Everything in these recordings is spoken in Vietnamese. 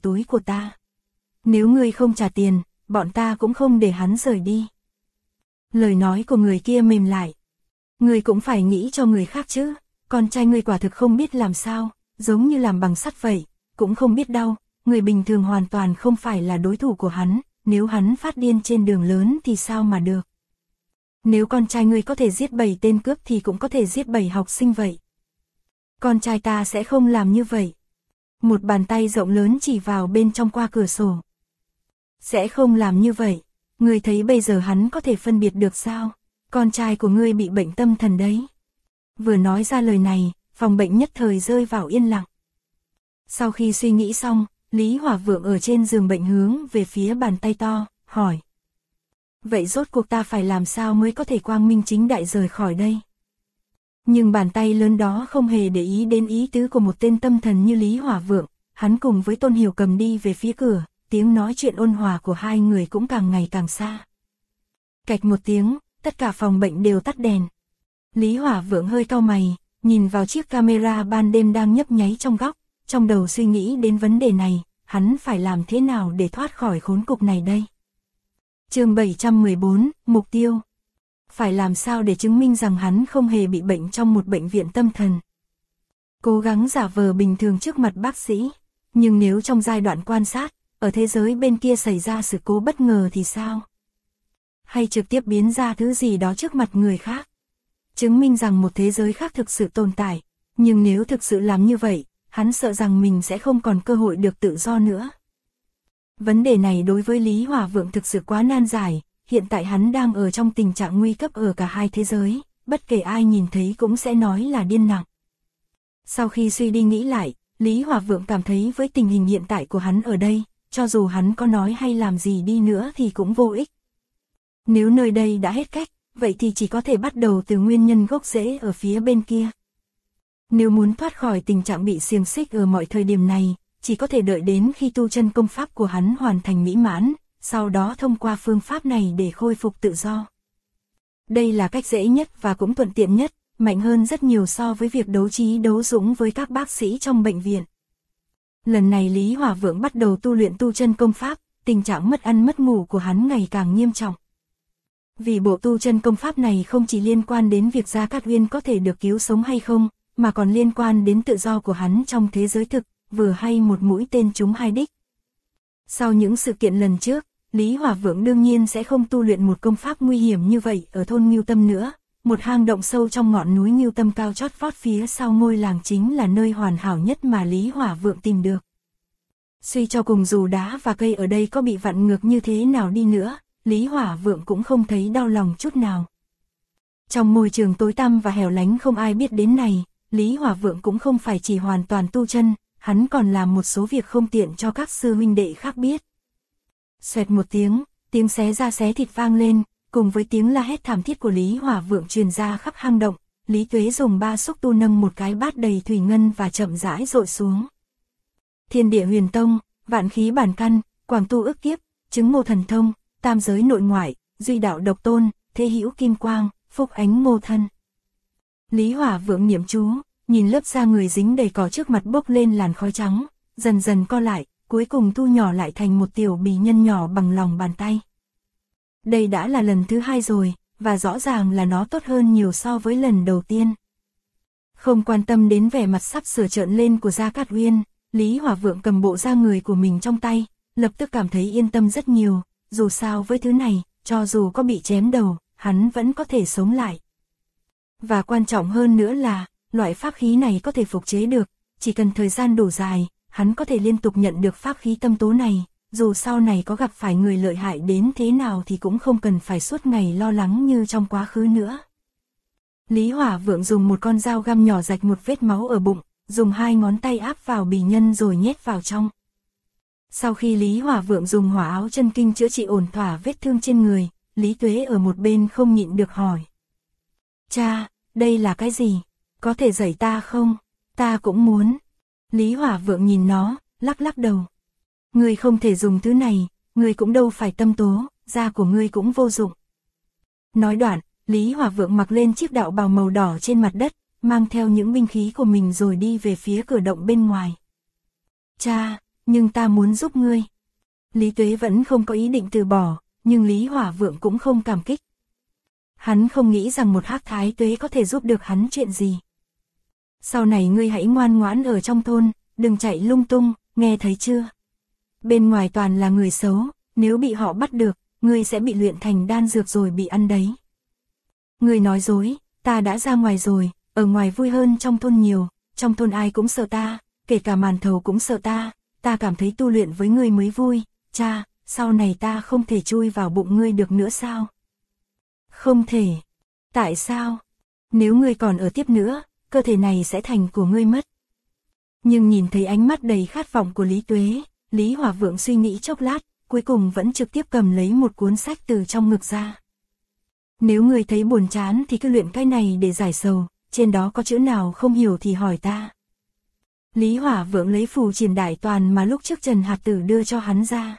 túi của ta. Nếu ngươi không trả tiền, bọn ta cũng không để hắn rời đi. Lời nói của người kia mềm lại. Ngươi cũng phải nghĩ cho người khác chứ, con trai ngươi quả thực không biết làm sao, giống như làm bằng sắt vậy, cũng không biết đau, người bình thường hoàn toàn không phải là đối thủ của hắn, nếu hắn phát điên trên đường lớn thì sao mà được. Nếu con trai ngươi có thể giết 7 tên cướp thì cũng có thể giết 7 học sinh vậy. Con trai ta sẽ không làm như vậy. Một bàn tay rộng lớn chỉ vào bên trong qua cửa sổ. Sẽ không làm như vậy. Ngươi thấy bây giờ hắn có thể phân biệt được sao? Con trai của ngươi bị bệnh tâm thần đấy. Vừa nói ra lời này, phòng bệnh nhất thời rơi vào yên lặng. Sau khi suy nghĩ xong, Lý Hỏa Vượng ở trên giường bệnh hướng về phía bàn tay to, hỏi. Vậy rốt cuộc ta phải làm sao mới có thể quang minh chính đại rời khỏi đây? Nhưng bàn tay lớn đó không hề để ý đến ý tứ của một tên tâm thần như Lý Hỏa Vượng, hắn cùng với Tôn Hiểu Cầm đi về phía cửa, tiếng nói chuyện ôn hòa của hai người cũng càng ngày càng xa. Cạch một tiếng, tất cả phòng bệnh đều tắt đèn. Lý Hỏa Vượng hơi cau mày, nhìn vào chiếc camera ban đêm đang nhấp nháy trong góc, trong đầu suy nghĩ đến vấn đề này, hắn phải làm thế nào để thoát khỏi khốn cục này đây? Chương 714, mục tiêu. Phải làm sao để chứng minh rằng hắn không hề bị bệnh trong một bệnh viện tâm thần. Cố gắng giả vờ bình thường trước mặt bác sĩ, nhưng nếu trong giai đoạn quan sát, ở thế giới bên kia xảy ra sự cố bất ngờ thì sao? Hay trực tiếp biến ra thứ gì đó trước mặt người khác? Chứng minh rằng một thế giới khác thực sự tồn tại, nhưng nếu thực sự làm như vậy, hắn sợ rằng mình sẽ không còn cơ hội được tự do nữa. Vấn đề này đối với Lý Hỏa Vượng thực sự quá nan giải, hiện tại hắn đang ở trong tình trạng nguy cấp ở cả hai thế giới, bất kể ai nhìn thấy cũng sẽ nói là điên nặng. Sau khi suy đi nghĩ lại, Lý Hỏa Vượng cảm thấy với tình hình hiện tại của hắn ở đây, cho dù hắn có nói hay làm gì đi nữa thì cũng vô ích. Nếu nơi đây đã hết cách, vậy thì chỉ có thể bắt đầu từ nguyên nhân gốc rễ ở phía bên kia. Nếu muốn thoát khỏi tình trạng bị xiềng xích ở mọi thời điểm này, chỉ có thể đợi đến khi tu chân công pháp của hắn hoàn thành mỹ mãn, sau đó thông qua phương pháp này để khôi phục tự do. Đây là cách dễ nhất và cũng thuận tiện nhất, mạnh hơn rất nhiều so với việc đấu trí đấu dũng với các bác sĩ trong bệnh viện. Lần này Lý Hỏa Vượng bắt đầu tu luyện tu chân công pháp, tình trạng mất ăn mất ngủ của hắn ngày càng nghiêm trọng. Vì bộ tu chân công pháp này không chỉ liên quan đến việc Gia Cát Uyên có thể được cứu sống hay không, mà còn liên quan đến tự do của hắn trong thế giới thực, vừa hay một mũi tên trúng hai đích. Sau những sự kiện lần trước, Lý Hỏa Vượng đương nhiên sẽ không tu luyện một công pháp nguy hiểm như vậy ở thôn Ngưu Tâm nữa, một hang động sâu trong ngọn núi Ngưu Tâm cao chót vót phía sau ngôi làng chính là nơi hoàn hảo nhất mà Lý Hỏa Vượng tìm được. Suy cho cùng dù đá và cây ở đây có bị vặn ngược như thế nào đi nữa, Lý Hỏa Vượng cũng không thấy đau lòng chút nào. Trong môi trường tối tăm và hẻo lánh không ai biết đến này, Lý Hỏa Vượng cũng không phải chỉ hoàn toàn tu chân, hắn còn làm một số việc không tiện cho các sư huynh đệ khác biết. Xoẹt một tiếng xé da xé thịt vang lên, cùng với tiếng la hét thảm thiết của Lý Hỏa Vượng truyền ra khắp hang động, Lý Tuế dùng ba xúc tu nâng một cái bát đầy thủy ngân và chậm rãi dội xuống. Thiên địa huyền tông, vạn khí bản căn, quảng tu ức kiếp, chứng ngộ thần thông, tam giới nội ngoại, duy đạo độc tôn, thế hữu kim quang, phúc ánh ngô thân. Lý Hỏa Vượng niệm chú, nhìn lớp da người dính đầy cỏ trước mặt bốc lên làn khói trắng, dần dần co lại, cuối cùng thu nhỏ lại thành một tiểu bì nhân nhỏ bằng lòng bàn tay. Đây đã là lần thứ 2 rồi, và rõ ràng là nó tốt hơn nhiều so với lần đầu tiên. Không quan tâm đến vẻ mặt sắp sửa trợn lên của Gia Cát Uyên, Lý Hỏa Vượng cầm bộ da người của mình trong tay, lập tức cảm thấy yên tâm rất nhiều, dù sao với thứ này, cho dù có bị chém đầu, hắn vẫn có thể sống lại. Và quan trọng hơn nữa là, loại pháp khí này có thể phục chế được, chỉ cần thời gian đủ dài, hắn có thể liên tục nhận được pháp khí tâm tố này, dù sau này có gặp phải người lợi hại đến thế nào thì cũng không cần phải suốt ngày lo lắng như trong quá khứ nữa. Lý Hỏa Vượng dùng một con dao găm nhỏ rạch một vết máu ở bụng, dùng 2 ngón tay áp vào bì nhân rồi nhét vào trong. Sau khi Lý Hỏa Vượng dùng hỏa áo chân kinh chữa trị ổn thỏa vết thương trên người, Lý Tuế ở một bên không nhịn được hỏi. Cha, đây là cái gì? Có thể dạy ta không? Ta cũng muốn. Lý Hỏa Vượng nhìn nó, lắc lắc đầu. Ngươi không thể dùng thứ này, ngươi cũng đâu phải tâm tố, da của ngươi cũng vô dụng. Nói đoạn, Lý Hỏa Vượng mặc lên chiếc đạo bào màu đỏ trên mặt đất, mang theo những binh khí của mình rồi đi về phía cửa động bên ngoài. Cha, nhưng ta muốn giúp ngươi. Lý Tuế vẫn không có ý định từ bỏ, nhưng Lý Hỏa Vượng cũng không cảm kích. Hắn không nghĩ rằng một Hắc Thái Tuế có thể giúp được hắn chuyện gì. Sau này ngươi hãy ngoan ngoãn ở trong thôn, đừng chạy lung tung, nghe thấy chưa? Bên ngoài toàn là người xấu, nếu bị họ bắt được, ngươi sẽ bị luyện thành đan dược rồi bị ăn đấy. Ngươi nói dối, ta đã ra ngoài rồi, ở ngoài vui hơn trong thôn nhiều, trong thôn ai cũng sợ ta, kể cả Màn Thầu cũng sợ ta cảm thấy tu luyện với ngươi mới vui, cha, sau này ta không thể chui vào bụng ngươi được nữa sao? Không thể. Tại sao? Nếu ngươi còn ở tiếp nữa, cơ thể này sẽ thành của ngươi mất. Nhưng nhìn thấy ánh mắt đầy khát vọng của Lý Tuế, Lý Hỏa Vượng suy nghĩ chốc lát, cuối cùng vẫn trực tiếp cầm lấy một cuốn sách từ trong ngực ra. Nếu ngươi thấy buồn chán thì cứ luyện cái này để giải sầu, trên đó có chữ nào không hiểu thì hỏi ta. Lý Hỏa Vượng lấy phù triển đại toàn mà lúc trước Trần Hạt Tử đưa cho hắn ra.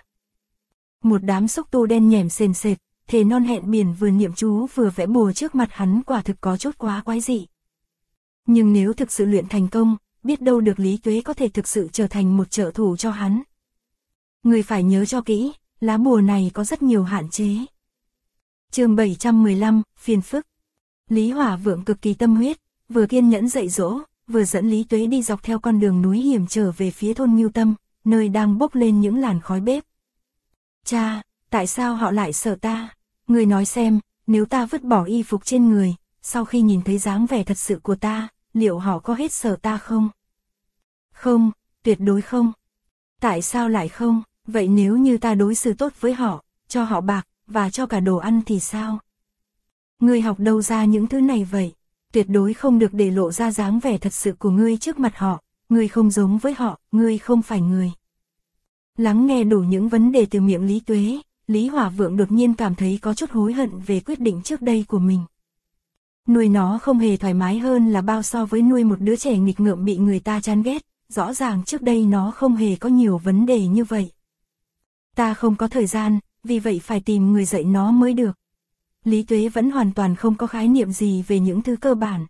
Một đám xúc tu đen nhẻm sền sệt, thề non hẹn biển vừa niệm chú vừa vẽ bùa trước mặt hắn quả thực có chút quá quái dị. Nhưng nếu thực sự luyện thành công, biết đâu được Lý Tuế có thể thực sự trở thành một trợ thủ cho hắn. Người phải nhớ cho kỹ, lá bùa này có rất nhiều hạn chế. Chương 715, phiền phức. Lý Hỏa Vượng cực kỳ tâm huyết, vừa kiên nhẫn dạy dỗ, vừa dẫn Lý Tuế đi dọc theo con đường núi hiểm trở về phía thôn Ngưu Tâm, nơi đang bốc lên những làn khói bếp. Cha, tại sao họ lại sợ ta? Người nói xem, nếu ta vứt bỏ y phục trên người, sau khi nhìn thấy dáng vẻ thật sự của ta, liệu họ có hết sợ ta không? Không, tuyệt đối không. Tại sao lại không? Vậy nếu như ta đối xử tốt với họ, cho họ bạc, và cho cả đồ ăn thì sao? Ngươi học đâu ra những thứ này vậy? Tuyệt đối không được để lộ ra dáng vẻ thật sự của ngươi trước mặt họ, ngươi không giống với họ, ngươi không phải người. Lắng nghe đủ những vấn đề từ miệng Lý Tuế, Lý Hỏa Vượng đột nhiên cảm thấy có chút hối hận về quyết định trước đây của mình. Nuôi nó không hề thoải mái hơn là bao so với nuôi một đứa trẻ nghịch ngợm bị người ta chán ghét, rõ ràng trước đây nó không hề có nhiều vấn đề như vậy. Ta không có thời gian, vì vậy phải tìm người dạy nó mới được. Lý Tuế vẫn hoàn toàn không có khái niệm gì về những thứ cơ bản.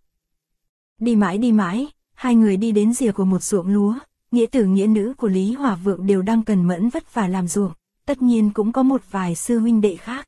Đi mãi, hai người đi đến rìa của một ruộng lúa, nghĩa tử nghĩa nữ của Lý Hỏa Vượng đều đang cần mẫn vất vả làm ruộng, tất nhiên cũng có một vài sư huynh đệ khác.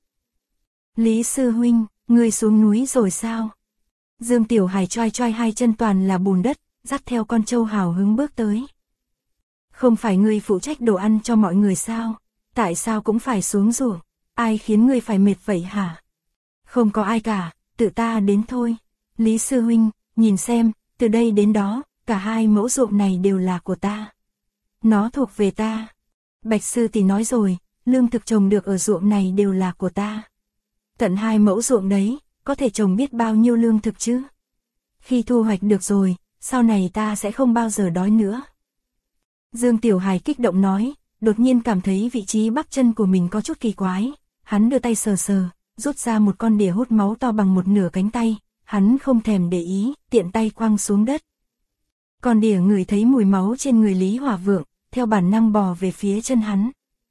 Lý sư huynh, ngươi xuống núi rồi sao? Dương Tiểu Hải choai choai hai chân toàn là bùn đất, dắt theo con trâu hào hứng bước tới. Không phải ngươi phụ trách đồ ăn cho mọi người sao? Tại sao cũng phải xuống ruộng? Ai khiến ngươi phải mệt vậy hả? Không có ai cả, tự ta đến thôi. Lý sư huynh, nhìn xem, từ đây đến đó, cả hai mẫu ruộng này đều là của ta. Nó thuộc về ta. Bạch sư tỷ nói rồi, lương thực trồng được ở ruộng này đều là của ta. Tận 2 mẫu ruộng đấy, có thể trồng biết bao nhiêu lương thực chứ. Khi thu hoạch được rồi, sau này ta sẽ không bao giờ đói nữa. Dương Tiểu Hải kích động nói, đột nhiên cảm thấy vị trí bắp chân của mình có chút kỳ quái. Hắn đưa tay sờ sờ, rút ra một con đỉa hút máu to bằng một nửa cánh tay. Hắn không thèm để ý, tiện tay quăng xuống đất. Con đỉa ngửi thấy mùi máu trên người Lý Hỏa Vượng, theo bản năng bò về phía chân hắn.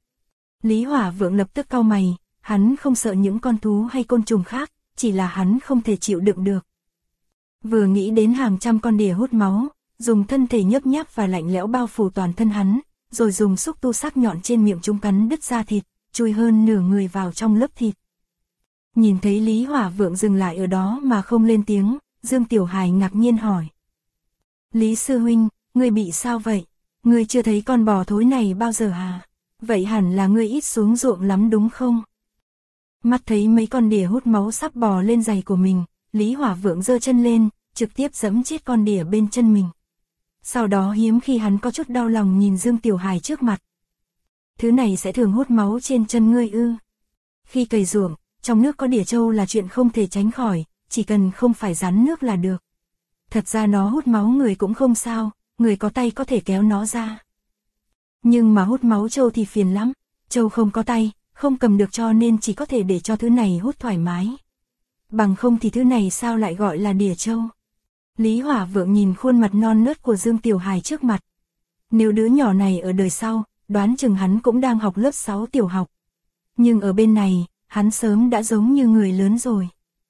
Lý Hỏa Vượng lập tức cau mày, hắn không sợ những con thú hay côn trùng khác, chỉ là hắn không thể chịu đựng được. Vừa nghĩ đến hàng trăm con đỉa hút máu, dùng thân thể nhấp nháp và lạnh lẽo bao phủ toàn thân hắn, rồi dùng xúc tu sắc nhọn trên miệng chúng cắn đứt da thịt, chui hơn nửa người vào trong lớp thịt. Nhìn thấy Lý Hỏa Vượng dừng lại ở đó mà không lên tiếng, Dương Tiểu Hải ngạc nhiên hỏi. Lý sư huynh, ngươi bị sao vậy? Ngươi chưa thấy con bò thối này bao giờ hả? Vậy hẳn là ngươi ít xuống ruộng lắm đúng không? Mắt thấy mấy con đỉa hút máu sắp bò lên giày của mình, Lý Hỏa Vượng giơ chân lên, trực tiếp giẫm chết con đỉa bên chân mình. Sau đó hiếm khi hắn có chút đau lòng nhìn Dương Tiểu Hải trước mặt. Thứ này sẽ thường hút máu trên chân ngươi ư? Khi cày ruộng, trong nước có đỉa trâu là chuyện không thể tránh khỏi, chỉ cần không phải rắn nước là được. Thật ra nó hút máu người cũng không sao, người có tay có thể kéo nó ra. Nhưng mà hút máu trâu thì phiền lắm, trâu không có tay, không cầm được cho nên chỉ có thể để cho thứ này hút thoải mái. Bằng không thì thứ này sao lại gọi là đỉa trâu? Lý Hỏa Vượng nhìn khuôn mặt non nớt của Dương Tiểu Hải trước mặt. Nếu đứa nhỏ này ở đời sau, đoán chừng hắn cũng đang học lớp 6 tiểu học. Nhưng ở bên này, hắn sớm đã giống như người lớn rồi.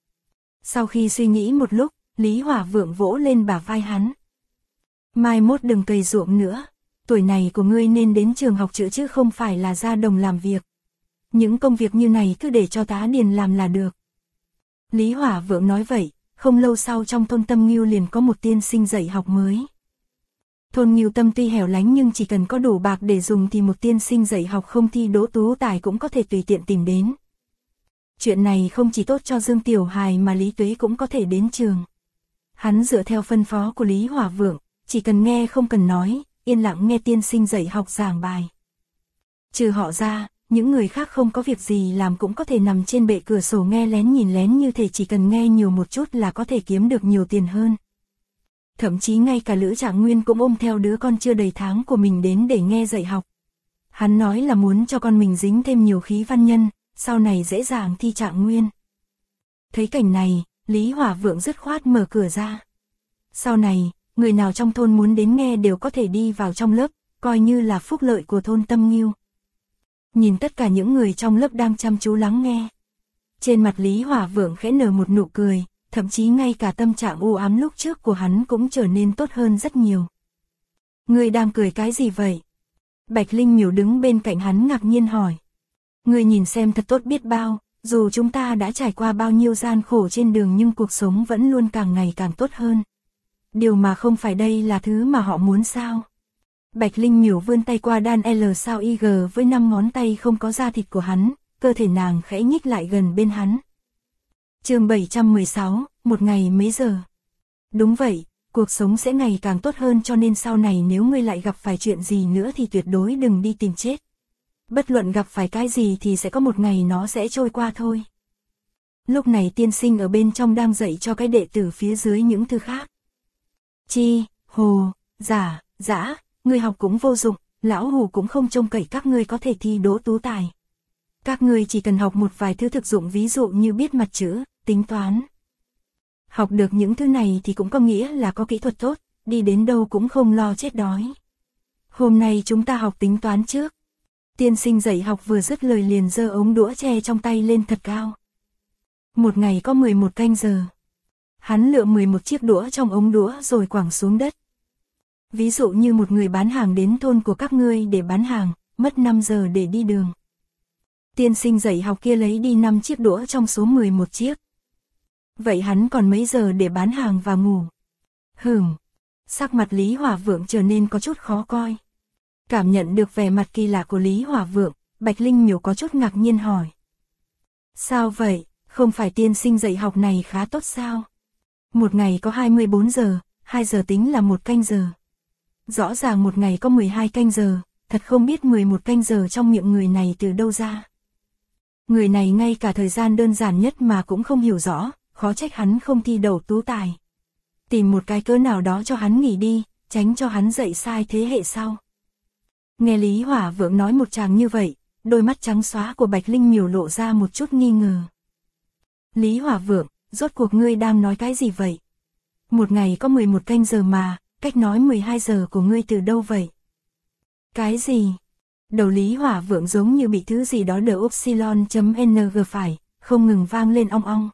Sau khi suy nghĩ một lúc, Lý Hỏa Vượng vỗ lên bả vai hắn. Mai mốt đừng cày ruộng nữa. Tuổi này của ngươi nên đến trường học chữ chứ không phải là ra đồng làm việc. Những công việc như này cứ để cho tá điền làm là được. Lý Hỏa Vượng nói vậy, không lâu sau trong thôn Tâm Ngưu liền có một tiên sinh dạy học mới. Thôn Ngưu Tâm tuy hẻo lánh nhưng chỉ cần có đủ bạc để dùng thì một tiên sinh dạy học không thi đỗ tú tài cũng có thể tùy tiện tìm đến. Chuyện này không chỉ tốt cho Dương Tiểu Hài mà Lý Tuế cũng có thể đến trường. Hắn dựa theo phân phó của Lý Hỏa Vượng, chỉ cần nghe không cần nói, yên lặng nghe tiên sinh dạy học giảng bài. Trừ họ ra, những người khác không có việc gì làm cũng có thể nằm trên bệ cửa sổ nghe lén nhìn lén, như thể chỉ cần nghe nhiều một chút là có thể kiếm được nhiều tiền hơn. Thậm chí ngay cả Lữ Trạng Nguyên cũng ôm theo đứa con chưa đầy tháng của mình đến để nghe dạy học. Hắn nói là muốn cho con mình dính thêm nhiều khí văn nhân, sau này dễ dàng thi Trạng Nguyên. Thấy cảnh này, Lý Hỏa Vượng dứt khoát mở cửa ra. Sau này, người nào trong thôn muốn đến nghe đều có thể đi vào trong lớp, coi như là phúc lợi của thôn Tâm Ngưu. Nhìn tất cả những người trong lớp đang chăm chú lắng nghe. Trên mặt Lý Hỏa Vượng khẽ nở một nụ cười, thậm chí ngay cả tâm trạng u ám lúc trước của hắn cũng trở nên tốt hơn rất nhiều. Ngươi đang cười cái gì vậy? Bạch Linh Miểu đứng bên cạnh hắn ngạc nhiên hỏi. Ngươi nhìn xem thật tốt biết bao, dù chúng ta đã trải qua bao nhiêu gian khổ trên đường nhưng cuộc sống vẫn luôn càng ngày càng tốt hơn. Điều mà không phải đây là thứ mà họ muốn sao? Bạch Linh Miểu vươn tay qua đan L sao IG với 5 ngón tay không có da thịt của hắn, cơ thể nàng khẽ nhích lại gần bên hắn. Chương 716, một ngày mấy giờ? Đúng vậy, cuộc sống sẽ ngày càng tốt hơn, cho nên sau này nếu ngươi lại gặp phải chuyện gì nữa thì tuyệt đối đừng đi tìm chết. Bất luận gặp phải cái gì thì sẽ có một ngày nó sẽ trôi qua thôi. Lúc này tiên sinh ở bên trong đang dạy cho cái đệ tử phía dưới những thứ khác. Chi, hồ, giả, dã, ngươi học cũng vô dụng, lão hù cũng không trông cậy các ngươi có thể thi đỗ tú tài. Các ngươi chỉ cần học một vài thứ thực dụng, ví dụ như biết mặt chữ, tính toán. Học được những thứ này thì cũng có nghĩa là có kỹ thuật tốt, đi đến đâu cũng không lo chết đói. Hôm nay chúng ta học tính toán trước. Tiên sinh dạy học vừa dứt lời liền giơ ống đũa tre trong tay lên thật cao. Một ngày có 11 canh giờ. Hắn lựa 11 chiếc đũa trong ống đũa rồi quẳng xuống đất. Ví dụ như một người bán hàng đến thôn của các ngươi để bán hàng, mất 5 giờ để đi đường. Tiên sinh dạy học kia lấy đi 5 chiếc đũa trong số 11 chiếc. Vậy hắn còn mấy giờ để bán hàng và ngủ? Sắc mặt Lý Hỏa Vượng trở nên có chút khó coi. Cảm nhận được vẻ mặt kỳ lạ của Lý Hỏa Vượng, Bạch Linh Miểu có chút ngạc nhiên hỏi. Sao vậy, không phải tiên sinh dạy học này khá tốt sao? Một ngày có 24 giờ, 2 giờ tính là một canh giờ. Rõ ràng một ngày có 12 canh giờ, thật không biết 11 canh giờ trong miệng người này từ đâu ra. Người này ngay cả thời gian đơn giản nhất mà cũng không hiểu rõ, khó trách hắn không thi đậu tú tài. Tìm một cái cớ nào đó cho hắn nghỉ đi, tránh cho hắn dạy sai thế hệ sau. Nghe Lý Hỏa Vượng nói một tràng như vậy, đôi mắt trắng xóa của Bạch Linh Miểu lộ ra một chút nghi ngờ. Lý Hỏa Vượng, rốt cuộc ngươi đang nói cái gì vậy? Một ngày có 11 canh giờ mà, cách nói 12 giờ của ngươi từ đâu vậy? Cái gì? Đầu Lý Hỏa Vượng giống như bị thứ gì đó đỡ upsilon.ng phải, không ngừng vang lên ong ong.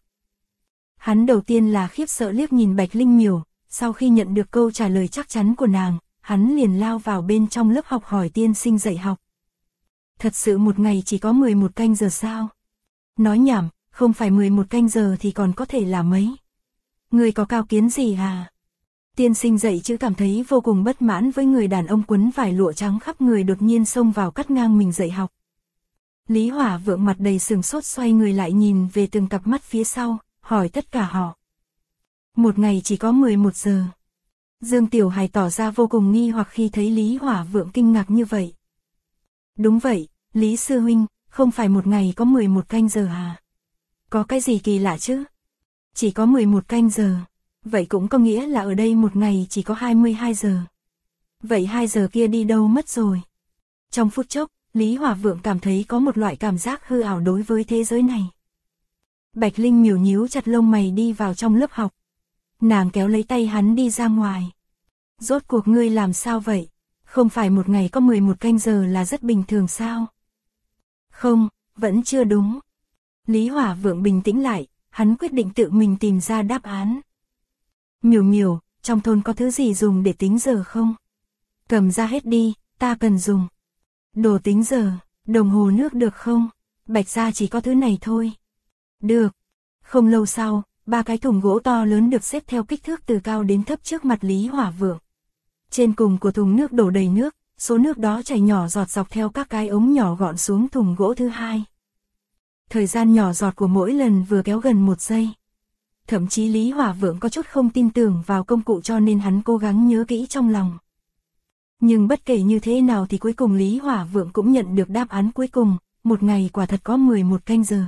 Hắn đầu tiên là khiếp sợ liếc nhìn Bạch Linh Miểu, sau khi nhận được câu trả lời chắc chắn của nàng, hắn liền lao vào bên trong lớp học hỏi tiên sinh dạy học. Thật sự một ngày chỉ có 11 canh giờ sao? Nói nhảm, không phải 11 canh giờ thì còn có thể là mấy? Người có cao kiến gì à? Tiên sinh dạy chữ cảm thấy vô cùng bất mãn với người đàn ông quấn vải lụa trắng khắp người đột nhiên xông vào cắt ngang mình dạy học. Lý Hỏa Vượng mặt đầy sừng sốt xoay người lại nhìn về từng cặp mắt phía sau, hỏi tất cả họ. Một ngày chỉ có 11 giờ. Dương Tiểu Hài tỏ ra vô cùng nghi hoặc khi thấy Lý Hỏa Vượng kinh ngạc như vậy. Đúng vậy, Lý Sư Huynh, không phải một ngày có 11 canh giờ à? Có cái gì kỳ lạ chứ? Chỉ có 11 canh giờ. Vậy cũng có nghĩa là ở đây một ngày chỉ có 22 giờ. Vậy 2 giờ kia đi đâu mất rồi? Trong phút chốc, Lý Hỏa Vượng cảm thấy có một loại cảm giác hư ảo đối với thế giới này. Bạch Linh Miểu nhíu chặt lông mày đi vào trong lớp học. Nàng kéo lấy tay hắn đi ra ngoài. Rốt cuộc ngươi làm sao vậy? Không phải một ngày có 11 canh giờ là rất bình thường sao? Không, vẫn chưa đúng. Lý Hỏa Vượng bình tĩnh lại, hắn quyết định tự mình tìm ra đáp án. Miểu Miểu, trong thôn có thứ gì dùng để tính giờ không? Cầm ra hết đi, ta cần dùng. Đồ tính giờ, đồng hồ nước được không? Bạch gia chỉ có thứ này thôi. Được. Không lâu sau, 3 cái thùng gỗ to lớn được xếp theo kích thước từ cao đến thấp trước mặt Lý Hỏa Vượng. Trên cùng của thùng nước đổ đầy nước, số nước đó chảy nhỏ giọt dọc theo các cái ống nhỏ gọn xuống thùng gỗ thứ hai. Thời gian nhỏ giọt của mỗi lần vừa kéo gần 1 giây. Thậm chí Lý Hỏa Vượng có chút không tin tưởng vào công cụ cho nên hắn cố gắng nhớ kỹ trong lòng. Nhưng bất kể như thế nào thì cuối cùng Lý Hỏa Vượng cũng nhận được đáp án cuối cùng, một ngày quả thật có 11 canh giờ.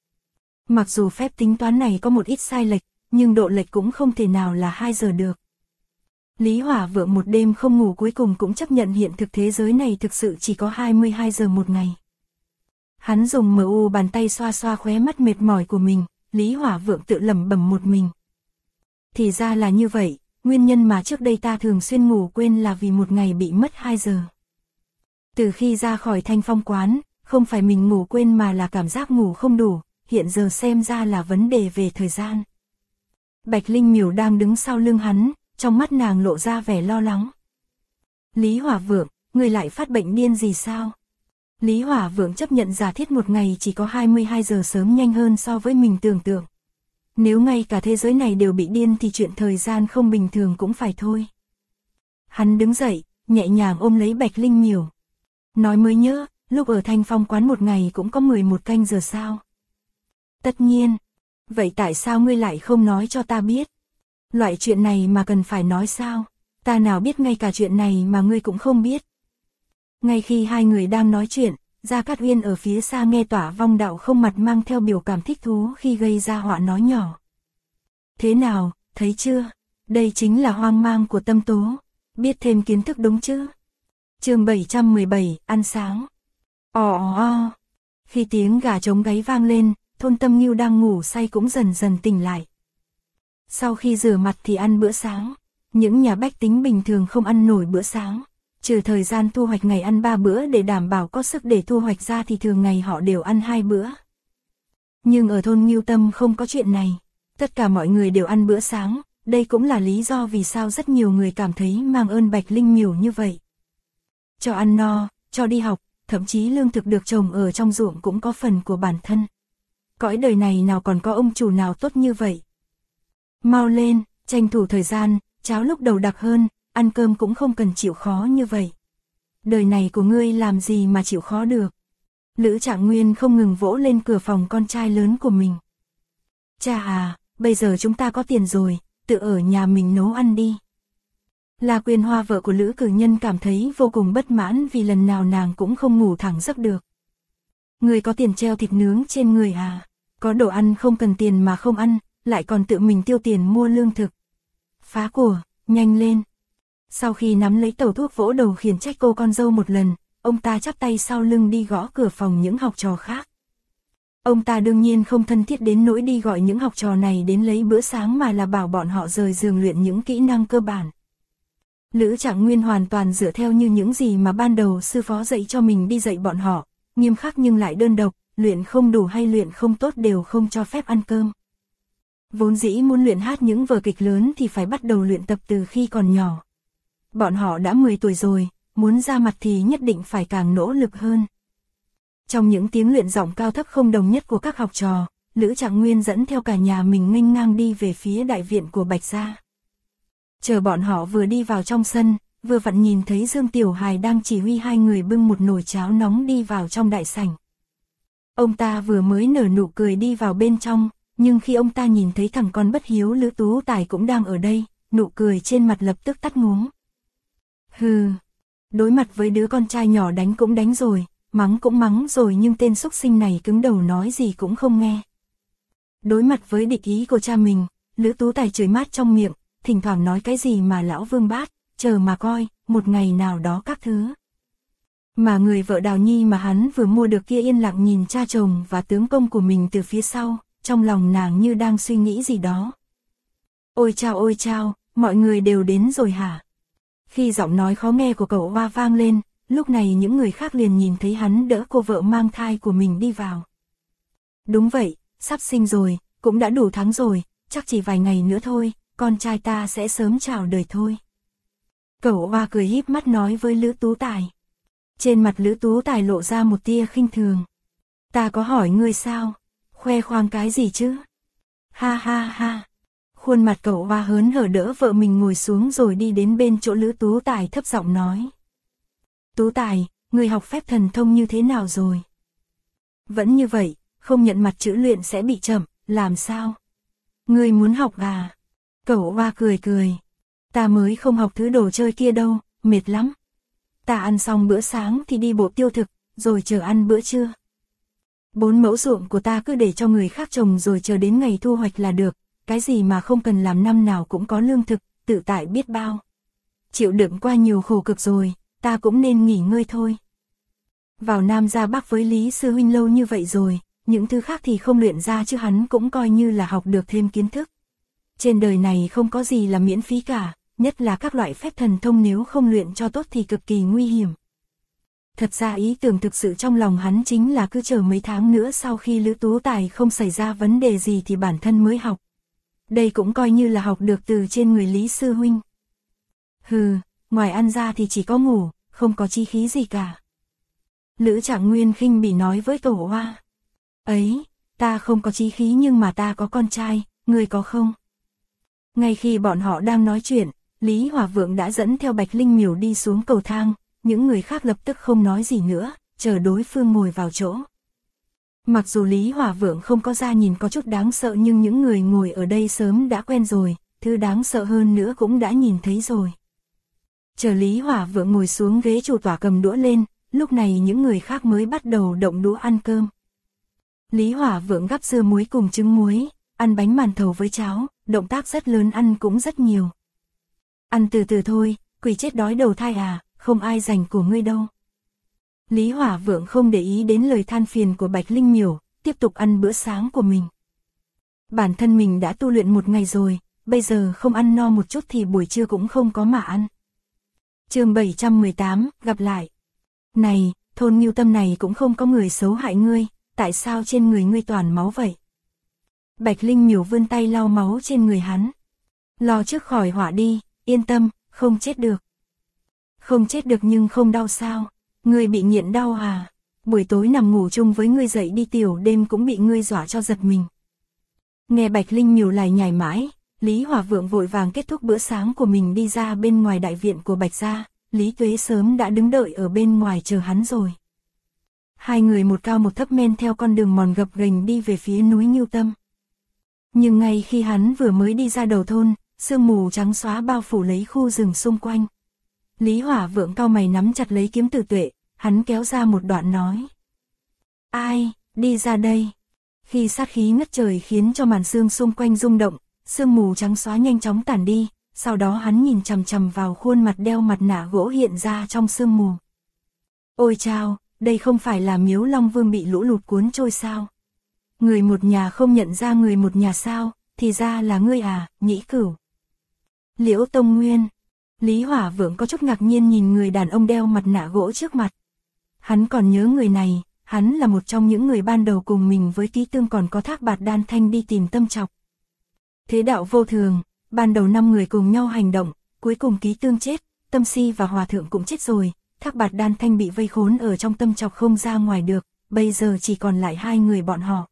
Mặc dù phép tính toán này có một ít sai lệch, nhưng độ lệch cũng không thể nào là 2 giờ được. Lý Hỏa Vượng một đêm không ngủ cuối cùng cũng chấp nhận hiện thực thế giới này thực sự chỉ có 22 giờ một ngày. Hắn dùng MU bàn tay xoa xoa khóe mắt mệt mỏi của mình, Lý Hỏa Vượng tự lẩm bẩm một mình. Thì ra là như vậy, nguyên nhân mà trước đây ta thường xuyên ngủ quên là vì một ngày bị mất 2 giờ. Từ khi ra khỏi Thanh Phong quán, không phải mình ngủ quên mà là cảm giác ngủ không đủ, hiện giờ xem ra là vấn đề về thời gian. Bạch Linh Miểu đang đứng sau lưng hắn, trong mắt nàng lộ ra vẻ lo lắng. Lý Hỏa Vượng, ngươi lại phát bệnh điên gì sao? Lý Hỏa Vượng chấp nhận giả thiết một ngày chỉ có 22 giờ sớm nhanh hơn so với mình tưởng tượng. Nếu ngay cả thế giới này đều bị điên thì chuyện thời gian không bình thường cũng phải thôi. Hắn đứng dậy, nhẹ nhàng ôm lấy Bạch Linh Miểu. Nói mới nhớ, lúc ở Thanh Phong quán một ngày cũng có 11 canh giờ sao? Tất nhiên. Vậy tại sao ngươi lại không nói cho ta biết? Loại chuyện này mà cần phải nói sao? Ta nào biết ngay cả chuyện này mà ngươi cũng không biết. Ngay khi hai người đang nói chuyện, Gia Cát Uyên ở phía xa nghe Tỏa Vong Đạo không mặt mang theo biểu cảm thích thú khi gây ra họa nói nhỏ. Thế nào, thấy chưa? Đây chính là hoang mang của tâm tố. Biết thêm kiến thức đúng chứ? Chương 717, ăn sáng. Khi tiếng gà trống gáy vang lên, Thôn Tâm Ngưu đang ngủ say cũng dần dần tỉnh lại. Sau khi rửa mặt thì ăn bữa sáng. Những nhà bách tính bình thường không ăn nổi bữa sáng. Trừ thời gian thu hoạch ngày ăn 3 bữa để đảm bảo có sức để thu hoạch ra thì thường ngày họ đều ăn 2 bữa. Nhưng ở thôn Ngưu Tâm không có chuyện này. Tất cả mọi người đều ăn bữa sáng, đây cũng là lý do vì sao rất nhiều người cảm thấy mang ơn Bạch Linh Miểu như vậy. Cho ăn no, cho đi học, thậm chí lương thực được trồng ở trong ruộng cũng có phần của bản thân. Cõi đời này nào còn có ông chủ nào tốt như vậy. Mau lên, tranh thủ thời gian, cháo lúc đầu đặc hơn, ăn cơm cũng không cần chịu khó như vậy. Đời này của ngươi làm gì mà chịu khó được. Lữ Trạng Nguyên không ngừng vỗ lên cửa phòng con trai lớn của mình. Cha à, bây giờ chúng ta có tiền rồi, tự ở nhà mình nấu ăn đi. La Quyên Hoa vợ của Lữ Cử Nhân cảm thấy vô cùng bất mãn vì lần nào nàng cũng không ngủ thẳng giấc được. Người có tiền treo thịt nướng trên người à, có đồ ăn không cần tiền mà không ăn, lại còn tự mình tiêu tiền mua lương thực. Phá của, nhanh lên. Sau khi nắm lấy tẩu thuốc vỗ đầu khiển trách cô con dâu một lần, ông ta chắp tay sau lưng đi gõ cửa phòng những học trò khác. Ông ta đương nhiên không thân thiết đến nỗi đi gọi những học trò này đến lấy bữa sáng mà là bảo bọn họ rời giường luyện những kỹ năng cơ bản. Lữ Trạng Nguyên hoàn toàn dựa theo như những gì mà ban đầu sư phó dạy cho mình đi dạy bọn họ, nghiêm khắc nhưng lại đơn độc, luyện không đủ hay luyện không tốt đều không cho phép ăn cơm. Vốn dĩ muốn luyện hát những vở kịch lớn thì phải bắt đầu luyện tập từ khi còn nhỏ. Bọn họ đã 10 tuổi rồi, muốn ra mặt thì nhất định phải càng nỗ lực hơn. Trong những tiếng luyện giọng cao thấp không đồng nhất của các học trò, Lữ Trạng Nguyên dẫn theo cả nhà mình nghênh ngang đi về phía đại viện của Bạch gia. Chờ bọn họ vừa đi vào trong sân, vừa vặn nhìn thấy Dương Tiểu Hài đang chỉ huy hai người bưng một nồi cháo nóng đi vào trong đại sảnh. Ông ta vừa mới nở nụ cười đi vào bên trong, nhưng khi ông ta nhìn thấy thằng con bất hiếu Lữ Tú Tài cũng đang ở đây, nụ cười trên mặt lập tức tắt ngúm. Hừ, đối mặt với đứa con trai nhỏ đánh cũng đánh rồi, mắng cũng mắng rồi nhưng tên xúc sinh này cứng đầu nói gì cũng không nghe. Đối mặt với địch ý của cha mình, Lữ Tú Tài chửi mát trong miệng, thỉnh thoảng nói cái gì mà lão Vương bát, chờ mà coi, một ngày nào đó các thứ. Mà người vợ Đào Nhi mà hắn vừa mua được kia yên lặng nhìn cha chồng và tướng công của mình từ phía sau, trong lòng nàng như đang suy nghĩ gì đó. Ôi chao, mọi người đều đến rồi hả? Khi giọng nói khó nghe của cậu Hoa vang lên, lúc này những người khác liền nhìn thấy hắn đỡ cô vợ mang thai của mình đi vào. Đúng vậy, sắp sinh rồi, cũng đã đủ tháng rồi, chắc chỉ vài ngày nữa thôi, con trai ta sẽ sớm chào đời thôi. Cẩu Oa cười híp mắt nói với Lữ Tú Tài. Trên mặt Lữ Tú Tài lộ ra một tia khinh thường. Ta có hỏi ngươi sao? Khoe khoang cái gì chứ? Ha ha ha. Khuôn mặt Cẩu Oa hớn hở đỡ vợ mình ngồi xuống rồi đi đến bên chỗ Lữ Tú Tài thấp giọng nói. Tú Tài, ngươi học phép thần thông như thế nào rồi? Vẫn như vậy, không nhận mặt chữ luyện sẽ bị chậm, làm sao? Ngươi muốn học à? Cẩu Oa cười cười. Ta mới không học thứ đồ chơi kia đâu, mệt lắm. Ta ăn xong bữa sáng thì đi bộ tiêu thực, rồi chờ ăn bữa trưa. 4 mẫu ruộng của ta cứ để cho người khác trồng rồi chờ đến ngày thu hoạch là được, cái gì mà không cần làm năm nào cũng có lương thực, tự tại biết bao. Chịu đựng qua nhiều khổ cực rồi, ta cũng nên nghỉ ngơi thôi. Vào Nam ra Bắc với Lý Sư Huynh lâu như vậy rồi, những thứ khác thì không luyện ra chứ hắn cũng coi như là học được thêm kiến thức. Trên đời này không có gì là miễn phí cả, nhất là các loại phép thần thông nếu không luyện cho tốt thì cực kỳ nguy hiểm. Thật ra ý tưởng thực sự trong lòng hắn chính là cứ chờ mấy tháng nữa sau khi Lữ Tú Tài không xảy ra vấn đề gì thì bản thân mới học. Đây cũng coi như là học được từ trên người Lý Sư Huynh. Hừ, ngoài ăn ra thì chỉ có ngủ, không có chí khí gì cả. Lữ Trạng Nguyên khinh bỉ nói với Cẩu Oa. Ấy, ta không có chí khí nhưng mà ta có con trai, ngươi có không? Ngay khi bọn họ đang nói chuyện, Lý Hỏa Vượng đã dẫn theo Bạch Linh Miểu đi xuống cầu thang, những người khác lập tức không nói gì nữa, chờ đối phương ngồi vào chỗ. Mặc dù Lý Hỏa Vượng không có ra nhìn có chút đáng sợ nhưng những người ngồi ở đây sớm đã quen rồi, thứ đáng sợ hơn nữa cũng đã nhìn thấy rồi. Chờ Lý Hỏa Vượng ngồi xuống ghế chủ tọa cầm đũa lên, lúc này những người khác mới bắt đầu động đũa ăn cơm. Lý Hỏa Vượng gắp dưa muối cùng trứng muối, ăn bánh màn thầu với cháo, động tác rất lớn ăn cũng rất nhiều. Ăn từ từ thôi, quỷ chết đói đầu thai à, không ai giành của ngươi đâu. Lý Hỏa Vượng không để ý đến lời than phiền của Bạch Linh Miểu, tiếp tục ăn bữa sáng của mình. Bản thân mình đã tu luyện một ngày rồi, bây giờ không ăn no một chút thì buổi trưa cũng không có mà ăn. Chương 718, gặp lại. Này, thôn Ngưu Tâm này cũng không có người xấu hại ngươi, tại sao trên người ngươi toàn máu vậy? Bạch Linh Miểu vươn tay lau máu trên người hắn. Lo trước khỏi họa đi, yên tâm, không chết được. Không chết được nhưng không đau sao? Ngươi bị nghiện đau à? Buổi tối nằm ngủ chung với ngươi dậy đi tiểu đêm cũng bị ngươi dọa cho giật mình. Nghe Bạch Linh Miểu lải nhải mãi, Lý Hỏa Vượng vội vàng kết thúc bữa sáng của mình đi ra bên ngoài đại viện của Bạch gia, Lý Tuế sớm đã đứng đợi ở bên ngoài chờ hắn rồi. Hai người một cao một thấp men theo con đường mòn gập ghềnh đi về phía núi Ngưu Tâm. Nhưng ngay khi hắn vừa mới đi ra đầu thôn, sương mù trắng xóa bao phủ lấy khu rừng xung quanh. Lý Hỏa Vượng cau mày nắm chặt lấy kiếm tử tuệ, hắn kéo ra một đoạn nói. Ai, đi ra đây. Khi sát khí ngất trời khiến cho màn sương xung quanh rung động, sương mù trắng xóa nhanh chóng tản đi, sau đó hắn nhìn chằm chằm vào khuôn mặt đeo mặt nạ gỗ hiện ra trong sương mù. Ôi chao, đây không phải là Miếu Long Vương bị lũ lụt cuốn trôi sao? Người một nhà không nhận ra người một nhà sao, thì ra là ngươi à, Nhĩ Cửu. Liễu Tông Nguyên. Lý Hỏa Vượng có chút ngạc nhiên nhìn người đàn ông đeo mặt nạ gỗ trước mặt. Hắn còn nhớ người này, hắn là một trong những người ban đầu cùng mình với Ký Tương còn có Thác Bạt Đan Thanh đi tìm Tâm Trọc. Thế đạo vô thường, ban đầu 5 người cùng nhau hành động, cuối cùng Ký Tương chết, Tâm Si và Hòa Thượng cũng chết rồi, Thác Bạt Đan Thanh bị vây khốn ở trong Tâm Trọc không ra ngoài được, bây giờ chỉ còn lại 2 người bọn họ.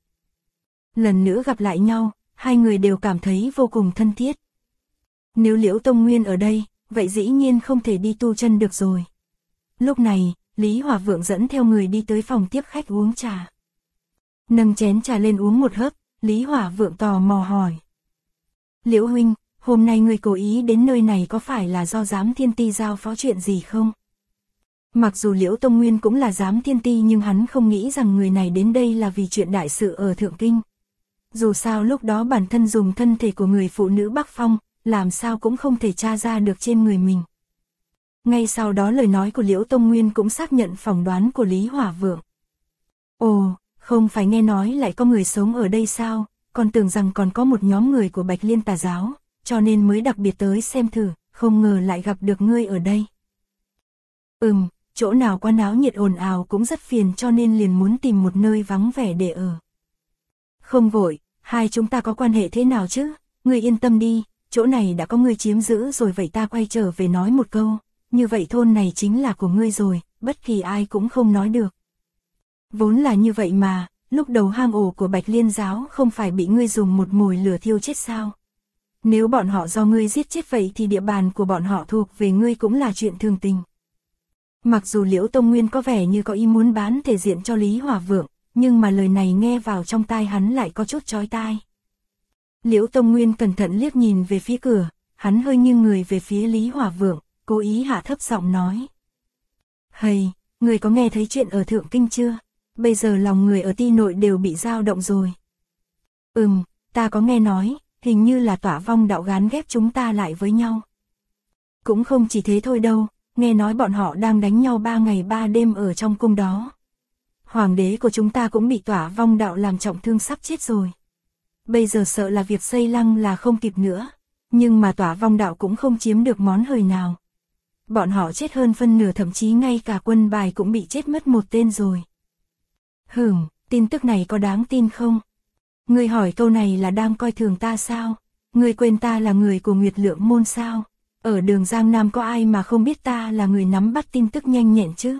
Lần nữa gặp lại nhau, 2 người đều cảm thấy vô cùng thân thiết. Nếu Liễu Tông Nguyên ở đây, vậy dĩ nhiên không thể đi tu chân được rồi. Lúc này, Lý Hỏa Vượng dẫn theo người đi tới phòng tiếp khách uống trà. Nâng chén trà lên uống một hớp, Lý Hỏa Vượng tò mò hỏi. Liễu huynh, hôm nay người cố ý đến nơi này có phải là do Giám Thiên Ti giao phó chuyện gì không? Mặc dù Liễu Tông Nguyên cũng là Giám Thiên Ti nhưng hắn không nghĩ rằng người này đến đây là vì chuyện đại sự ở Thượng Kinh. Dù sao lúc đó bản thân dùng thân thể của người phụ nữ Bắc Phong, làm sao cũng không thể tra ra được trên người mình. Ngay sau đó lời nói của Liễu Tông Nguyên cũng xác nhận phỏng đoán của Lý Hỏa Vượng. Ồ, không phải nghe nói lại có người sống ở đây sao, còn tưởng rằng còn có một nhóm người của Bạch Liên Tà Giáo, cho nên mới đặc biệt tới xem thử, không ngờ lại gặp được ngươi ở đây. Chỗ nào quá náo nhiệt ồn ào cũng rất phiền cho nên liền muốn tìm một nơi vắng vẻ để ở. Không vội, hai chúng ta có quan hệ thế nào chứ, ngươi yên tâm đi, chỗ này đã có ngươi chiếm giữ rồi, vậy ta quay trở về nói một câu, như vậy thôn này chính là của ngươi rồi, bất kỳ ai cũng không nói được. Vốn là như vậy mà, lúc đầu hang ổ của Bạch Liên giáo không phải bị ngươi dùng một mồi lửa thiêu chết sao? Nếu bọn họ do ngươi giết chết vậy thì địa bàn của bọn họ thuộc về ngươi cũng là chuyện thường tình. Mặc dù Liễu Tông Nguyên có vẻ như có ý muốn bán thể diện cho Lý Hỏa Vượng, nhưng mà lời này nghe vào trong tai hắn lại có chút chói tai. Liễu Tông Nguyên cẩn thận liếc nhìn về phía cửa, hắn hơi nghiêng người về phía Lý Hỏa Vượng, cố ý hạ thấp giọng nói. Hầy, người có nghe thấy chuyện ở Thượng Kinh chưa? Bây giờ lòng người ở Ti Nội đều bị dao động rồi. Ta có nghe nói, hình như là Tỏa Vong đạo gán ghép chúng ta lại với nhau. Cũng không chỉ thế thôi đâu, nghe nói bọn họ đang đánh nhau 3 ngày 3 đêm ở trong cung đó. Hoàng đế của chúng ta cũng bị Tỏa Vong đạo làm trọng thương sắp chết rồi. Bây giờ sợ là việc xây lăng là không kịp nữa, nhưng mà Tỏa Vong đạo cũng không chiếm được món hời nào. Bọn họ chết hơn phân nửa, thậm chí ngay cả quân bài cũng bị chết mất một tên rồi. Tin tức này có đáng tin không? Ngươi hỏi câu này là đang coi thường ta sao? Ngươi quên ta là người của Nguyệt Lượng môn sao? Ở đường Giang Nam có ai mà không biết ta là người nắm bắt tin tức nhanh nhẹn chứ?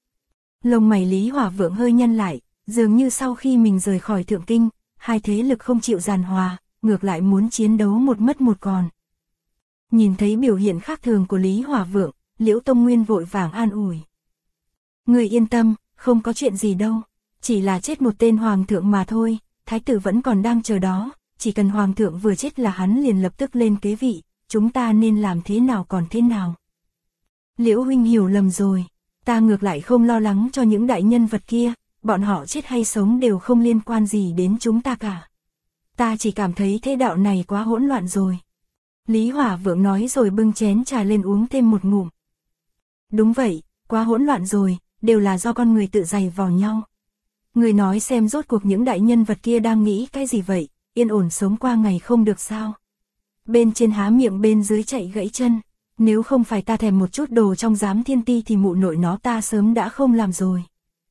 Lông mày Lý Hỏa Vượng hơi nhăn lại, dường như sau khi mình rời khỏi Thượng Kinh, hai thế lực không chịu giàn hòa, ngược lại muốn chiến đấu một mất một còn. Nhìn thấy biểu hiện khác thường của Lý Hỏa Vượng, Liễu Tông Nguyên vội vàng an ủi. Người yên tâm, không có chuyện gì đâu, chỉ là chết một tên hoàng thượng mà thôi, thái tử vẫn còn đang chờ đó, chỉ cần hoàng thượng vừa chết là hắn liền lập tức lên kế vị, chúng ta nên làm thế nào còn thế nào. Liễu huynh hiểu lầm rồi, ta ngược lại không lo lắng cho những đại nhân vật kia, bọn họ chết hay sống đều không liên quan gì đến chúng ta cả. Ta chỉ cảm thấy thế đạo này quá hỗn loạn rồi. Lý Hỏa Vượng nói rồi bưng chén trà lên uống thêm một ngụm. Đúng vậy, quá hỗn loạn rồi, đều là do con người tự giày vò nhau. Người nói xem rốt cuộc những đại nhân vật kia đang nghĩ cái gì vậy, yên ổn sống qua ngày không được sao. Bên trên há miệng bên dưới chạy gãy chân, nếu không phải ta thèm một chút đồ trong Giám Thiên Ti thì mụ nội nó ta sớm đã không làm rồi.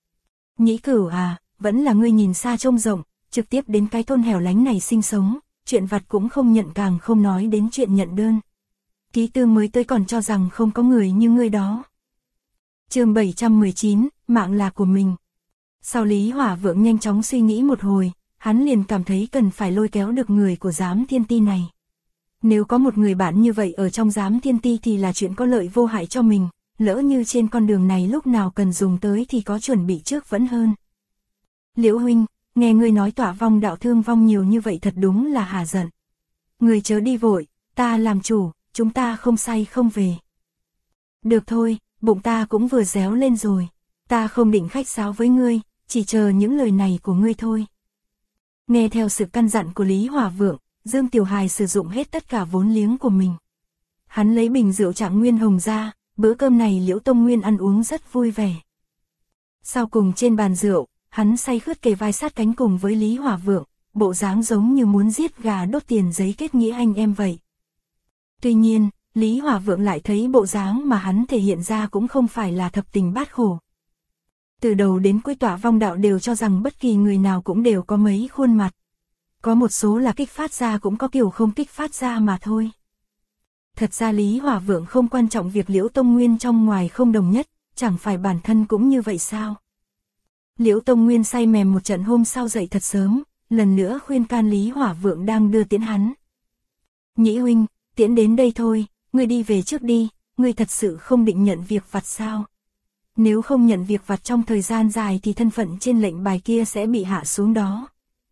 Nhĩ Cửu à, vẫn là ngươi nhìn xa trông rộng, trực tiếp đến cái thôn hẻo lánh này sinh sống, chuyện vặt cũng không nhận, càng không nói đến chuyện nhận đơn. Ký tư mới tới còn cho rằng không có người như ngươi đó. Chương 719, mạng là của mình. Sau Lý Hỏa Vượng nhanh chóng suy nghĩ một hồi, hắn liền cảm thấy cần phải lôi kéo được người của Giám Thiên Ti này. Nếu có một người bạn như vậy ở trong Giám Thiên Ti thì là chuyện có lợi vô hại cho mình, lỡ như trên con đường này lúc nào cần dùng tới thì có chuẩn bị trước vẫn hơn. Liễu huynh, nghe ngươi nói Tỏa Vong đạo thương vong nhiều như vậy thật đúng là hà giận. Ngươi chớ đi vội, ta làm chủ, chúng ta không say không về. Được thôi, bụng ta cũng vừa réo lên rồi, ta không định khách sáo với ngươi, chỉ chờ những lời này của ngươi thôi. Nghe theo sự căn dặn của Lý Hỏa Vượng, Dương Tiểu Hài sử dụng hết tất cả vốn liếng của mình. Hắn lấy bình rượu Trạng Nguyên Hồng ra, bữa cơm này Liễu Tông Nguyên ăn uống rất vui vẻ. Sau cùng trên bàn rượu, hắn say khướt kề vai sát cánh cùng với Lý Hỏa Vượng, bộ dáng giống như muốn giết gà đốt tiền giấy kết nghĩa anh em vậy. Tuy nhiên, Lý Hỏa Vượng lại thấy bộ dáng mà hắn thể hiện ra cũng không phải là thập tình bát khổ. Từ đầu đến cuối Tỏa Vong đạo đều cho rằng bất kỳ người nào cũng đều có mấy khuôn mặt. Có một số là kích phát ra cũng có kiểu không kích phát ra mà thôi. Thật ra Lý Hỏa Vượng không quan trọng việc Liễu Tông Nguyên trong ngoài không đồng nhất, chẳng phải bản thân cũng như vậy sao? Liễu Tông Nguyên say mềm một trận hôm sau dậy thật sớm, lần nữa khuyên can Lý Hỏa Vượng đang đưa tiễn hắn. Nhĩ huynh, tiễn đến đây thôi, ngươi đi về trước đi, ngươi thật sự không định nhận việc vặt sao? Nếu không nhận việc vặt trong thời gian dài thì thân phận trên lệnh bài kia sẽ bị hạ xuống đó.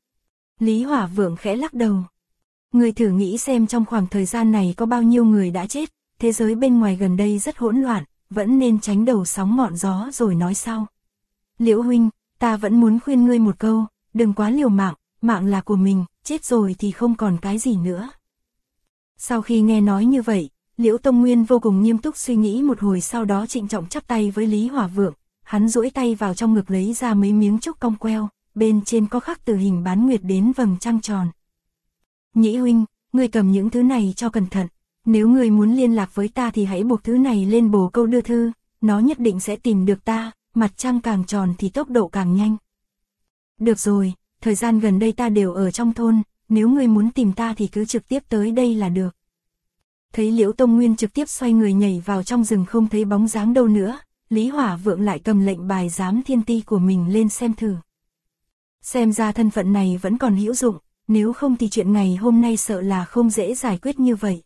Lý Hỏa Vượng khẽ lắc đầu. Ngươi thử nghĩ xem trong khoảng thời gian này có bao nhiêu người đã chết, thế giới bên ngoài gần đây rất hỗn loạn, vẫn nên tránh đầu sóng ngọn gió rồi nói sau. Liễu huynh, ta vẫn muốn khuyên ngươi một câu, đừng quá liều mạng, mạng là của mình, chết rồi thì không còn cái gì nữa. Sau khi nghe nói như vậy, Liễu Tông Nguyên vô cùng nghiêm túc suy nghĩ một hồi, sau đó trịnh trọng chắp tay với Lý Hỏa Vượng, hắn duỗi tay vào trong ngực lấy ra mấy miếng trúc cong queo, bên trên có khắc từ hình bán nguyệt đến vầng trăng tròn. Nhĩ huynh, ngươi cầm những thứ này cho cẩn thận, nếu ngươi muốn liên lạc với ta thì hãy buộc thứ này lên bồ câu đưa thư, nó nhất định sẽ tìm được ta, mặt trăng càng tròn thì tốc độ càng nhanh. Được rồi, thời gian gần đây ta đều ở trong thôn, nếu ngươi muốn tìm ta thì cứ trực tiếp tới đây là được. Thấy Liễu Tông Nguyên trực tiếp xoay người nhảy vào trong rừng không thấy bóng dáng đâu nữa, Lý Hỏa Vượng lại cầm lệnh bài giám thiên ti của mình lên xem thử. Xem ra thân phận này vẫn còn hữu dụng, nếu không thì chuyện ngày hôm nay sợ là không dễ giải quyết như vậy.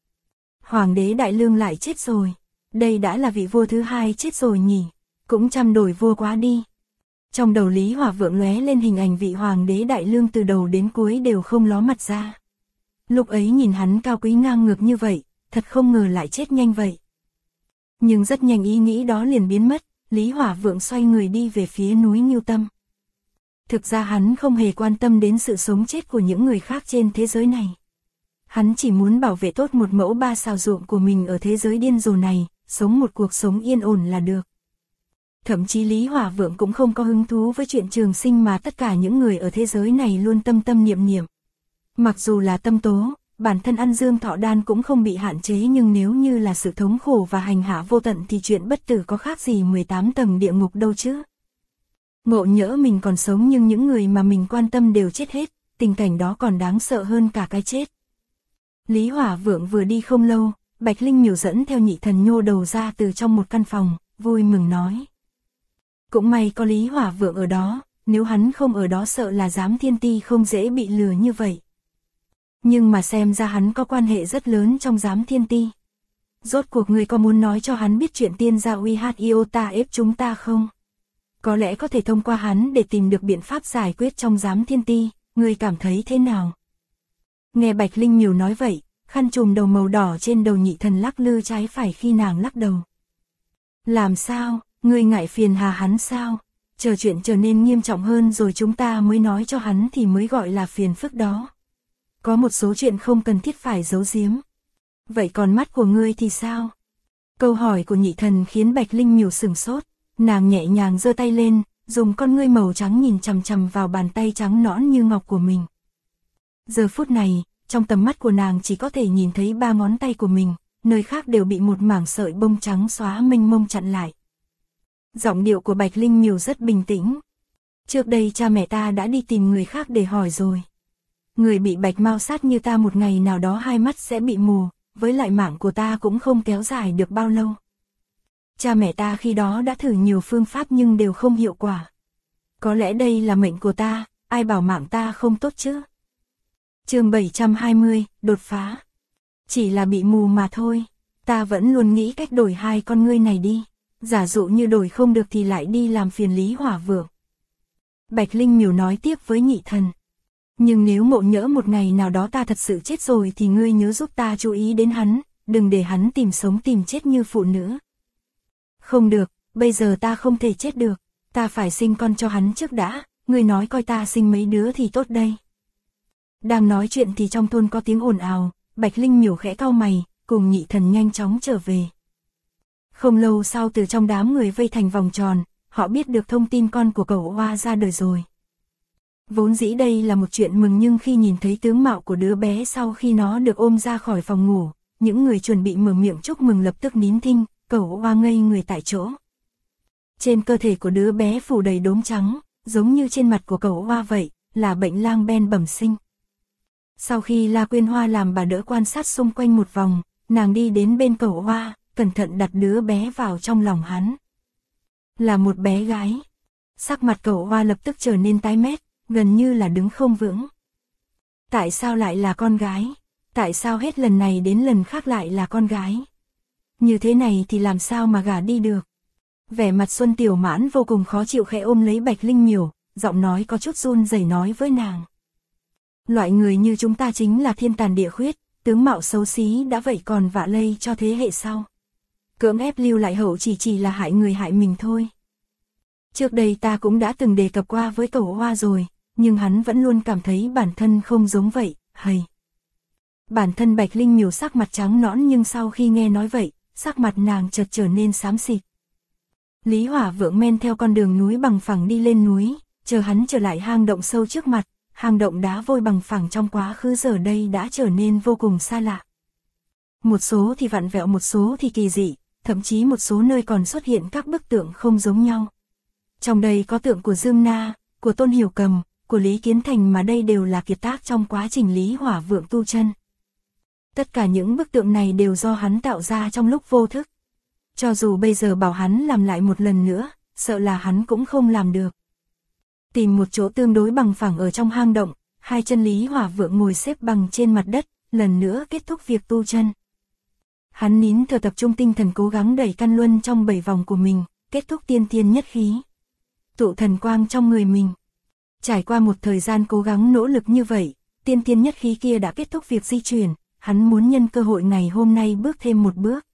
Hoàng đế Đại Lương lại chết rồi, đây đã là vị vua thứ hai chết rồi nhỉ, cũng trăm đổi vua quá đi. Trong đầu Lý Hỏa Vượng lóe lên hình ảnh vị Hoàng đế Đại Lương từ đầu đến cuối đều không ló mặt ra. Lúc ấy nhìn hắn cao quý ngang ngược như vậy, thật không ngờ lại chết nhanh vậy. Nhưng rất nhanh ý nghĩ đó liền biến mất, Lý Hỏa Vượng xoay người đi về phía núi Ngưu Tâm. Thực ra hắn không hề quan tâm đến sự sống chết của những người khác trên thế giới này. Hắn chỉ muốn bảo vệ tốt một mẫu ba sào ruộng của mình ở thế giới điên rồ này, sống một cuộc sống yên ổn là được. Thậm chí Lý Hỏa Vượng cũng không có hứng thú với chuyện trường sinh mà tất cả những người ở thế giới này luôn tâm tâm niệm niệm. Mặc dù là tâm tố, bản thân ăn dương thọ đan cũng không bị hạn chế, nhưng nếu như là sự thống khổ và hành hạ vô tận thì chuyện bất tử có khác gì 18 tầng địa ngục đâu chứ. Ngộ nhỡ mình còn sống nhưng những người mà mình quan tâm đều chết hết, tình cảnh đó còn đáng sợ hơn cả cái chết. Lý Hỏa Vượng vừa đi không lâu, Bạch Linh Miểu dẫn theo Nhị Thần nhô đầu ra từ trong một căn phòng, vui mừng nói. Cũng may có Lý Hỏa Vượng ở đó, nếu hắn không ở đó sợ là giám thiên ti không dễ bị lừa như vậy. Nhưng mà xem ra hắn có quan hệ rất lớn trong giám thiên ti. Rốt cuộc người có muốn nói cho hắn biết chuyện tiên gia uy hát iota ép chúng ta không? Có lẽ có thể thông qua hắn để tìm được biện pháp giải quyết trong giám thiên ti, người cảm thấy thế nào? Nghe Bạch Linh Miểu nói vậy, khăn trùm đầu màu đỏ trên đầu Nhị Thần lắc lư trái phải khi nàng lắc đầu. Làm sao, ngươi ngại phiền hà hắn sao? Chờ chuyện trở nên nghiêm trọng hơn rồi chúng ta mới nói cho hắn thì mới gọi là phiền phức đó. Có một số chuyện không cần thiết phải giấu giếm. Vậy còn mắt của ngươi thì sao? Câu hỏi của Nhị Thần khiến Bạch Linh Miểu sửng sốt, nàng nhẹ nhàng giơ tay lên, dùng con ngươi màu trắng nhìn chằm chằm vào bàn tay trắng nõn như ngọc của mình. Giờ phút này, trong tầm mắt của nàng chỉ có thể nhìn thấy 3 ngón tay của mình, nơi khác đều bị một mảng sợi bông trắng xóa mênh mông chặn lại. Giọng điệu của Bạch Linh Miểu rất bình tĩnh. Trước đây cha mẹ ta đã đi tìm người khác để hỏi rồi. Người bị bạch mao sát như ta một ngày nào đó hai mắt sẽ bị mù, với lại mạng của ta cũng không kéo dài được bao lâu. Cha mẹ ta khi đó đã thử nhiều phương pháp nhưng đều không hiệu quả. Có lẽ đây là mệnh của ta, ai bảo mạng ta không tốt chứ. Chương 720, đột phá. Chỉ là bị mù mà thôi, ta vẫn luôn nghĩ cách đổi hai con ngươi này đi. Giả dụ như đổi không được thì lại đi làm phiền Lý Hỏa Vượng. Bạch Linh Miểu nói tiếp với Nhị Thần. Nhưng nếu mộ nhỡ một ngày nào đó ta thật sự chết rồi thì ngươi nhớ giúp ta chú ý đến hắn, đừng để hắn tìm sống tìm chết như phụ nữ. Không được, bây giờ ta không thể chết được, ta phải sinh con cho hắn trước đã, ngươi nói coi ta sinh mấy đứa thì tốt đây. Đang nói chuyện thì trong thôn có tiếng ồn ào, Bạch Linh Miểu khẽ cau mày, cùng Nhị Thần nhanh chóng trở về. Không lâu sau từ trong đám người vây thành vòng tròn, họ biết được thông tin con của cậu Hoa ra đời rồi. Vốn dĩ đây là một chuyện mừng nhưng khi nhìn thấy tướng mạo của đứa bé sau khi nó được ôm ra khỏi phòng ngủ, những người chuẩn bị mở miệng chúc mừng lập tức nín thinh, cậu Hoa ngây người tại chỗ. Trên cơ thể của đứa bé phủ đầy đốm trắng, giống như trên mặt của cậu Hoa vậy, là bệnh lang ben bẩm sinh. Sau khi La Quyên Hoa làm bà đỡ quan sát xung quanh một vòng, nàng đi đến bên cậu Hoa, cẩn thận đặt đứa bé vào trong lòng hắn. Là một bé gái. Sắc mặt cậu Hoa lập tức trở nên tái mét, gần như là đứng không vững. Tại sao lại là con gái? Tại sao hết lần này đến lần khác lại là con gái? Như thế này thì làm sao mà gả đi được? Vẻ mặt Xuân Tiểu Mãn vô cùng khó chịu khẽ ôm lấy Bạch Linh Miểu, giọng nói có chút run rẩy nói với nàng. Loại người như chúng ta chính là thiên tàn địa khuyết, tướng mạo xấu xí đã vậy còn vạ lây cho thế hệ sau. Cưỡng ép lưu lại hậu chỉ là hại người hại mình thôi. Trước đây ta cũng đã từng đề cập qua với cậu Hoa rồi, nhưng hắn vẫn luôn cảm thấy bản thân không giống vậy, hầy. Bản thân Bạch Linh Miểu sắc mặt trắng nõn nhưng sau khi nghe nói vậy, sắc mặt nàng chợt trở nên xám xịt. Lý Hỏa Vượng men theo con đường núi bằng phẳng đi lên núi, chờ hắn trở lại hang động sâu trước mặt, hang động đá vôi bằng phẳng trong quá khứ giờ đây đã trở nên vô cùng xa lạ. Một số thì vặn vẹo, một số thì kỳ dị, thậm chí một số nơi còn xuất hiện các bức tượng không giống nhau. Trong đây có tượng của Dương Na, của Tôn Hiểu Cầm, của Lý Kiến Thành mà đây đều là kiệt tác trong quá trình Lý Hỏa Vượng tu chân. Tất cả những bức tượng này đều do hắn tạo ra trong lúc vô thức. Cho dù bây giờ bảo hắn làm lại một lần nữa, sợ là hắn cũng không làm được. Tìm một chỗ tương đối bằng phẳng ở trong hang động, hai chân Lý Hỏa Vượng ngồi xếp bằng trên mặt đất, lần nữa kết thúc việc tu chân. Hắn nín thở tập trung tinh thần cố gắng đẩy căn luân trong 7 vòng của mình, kết thúc tiên tiên nhất khí. Tụ thần quang trong người mình. Trải qua một thời gian cố gắng nỗ lực như vậy, tiên tiên nhất khí kia đã kết thúc việc di chuyển, hắn muốn nhân cơ hội ngày hôm nay bước thêm một bước.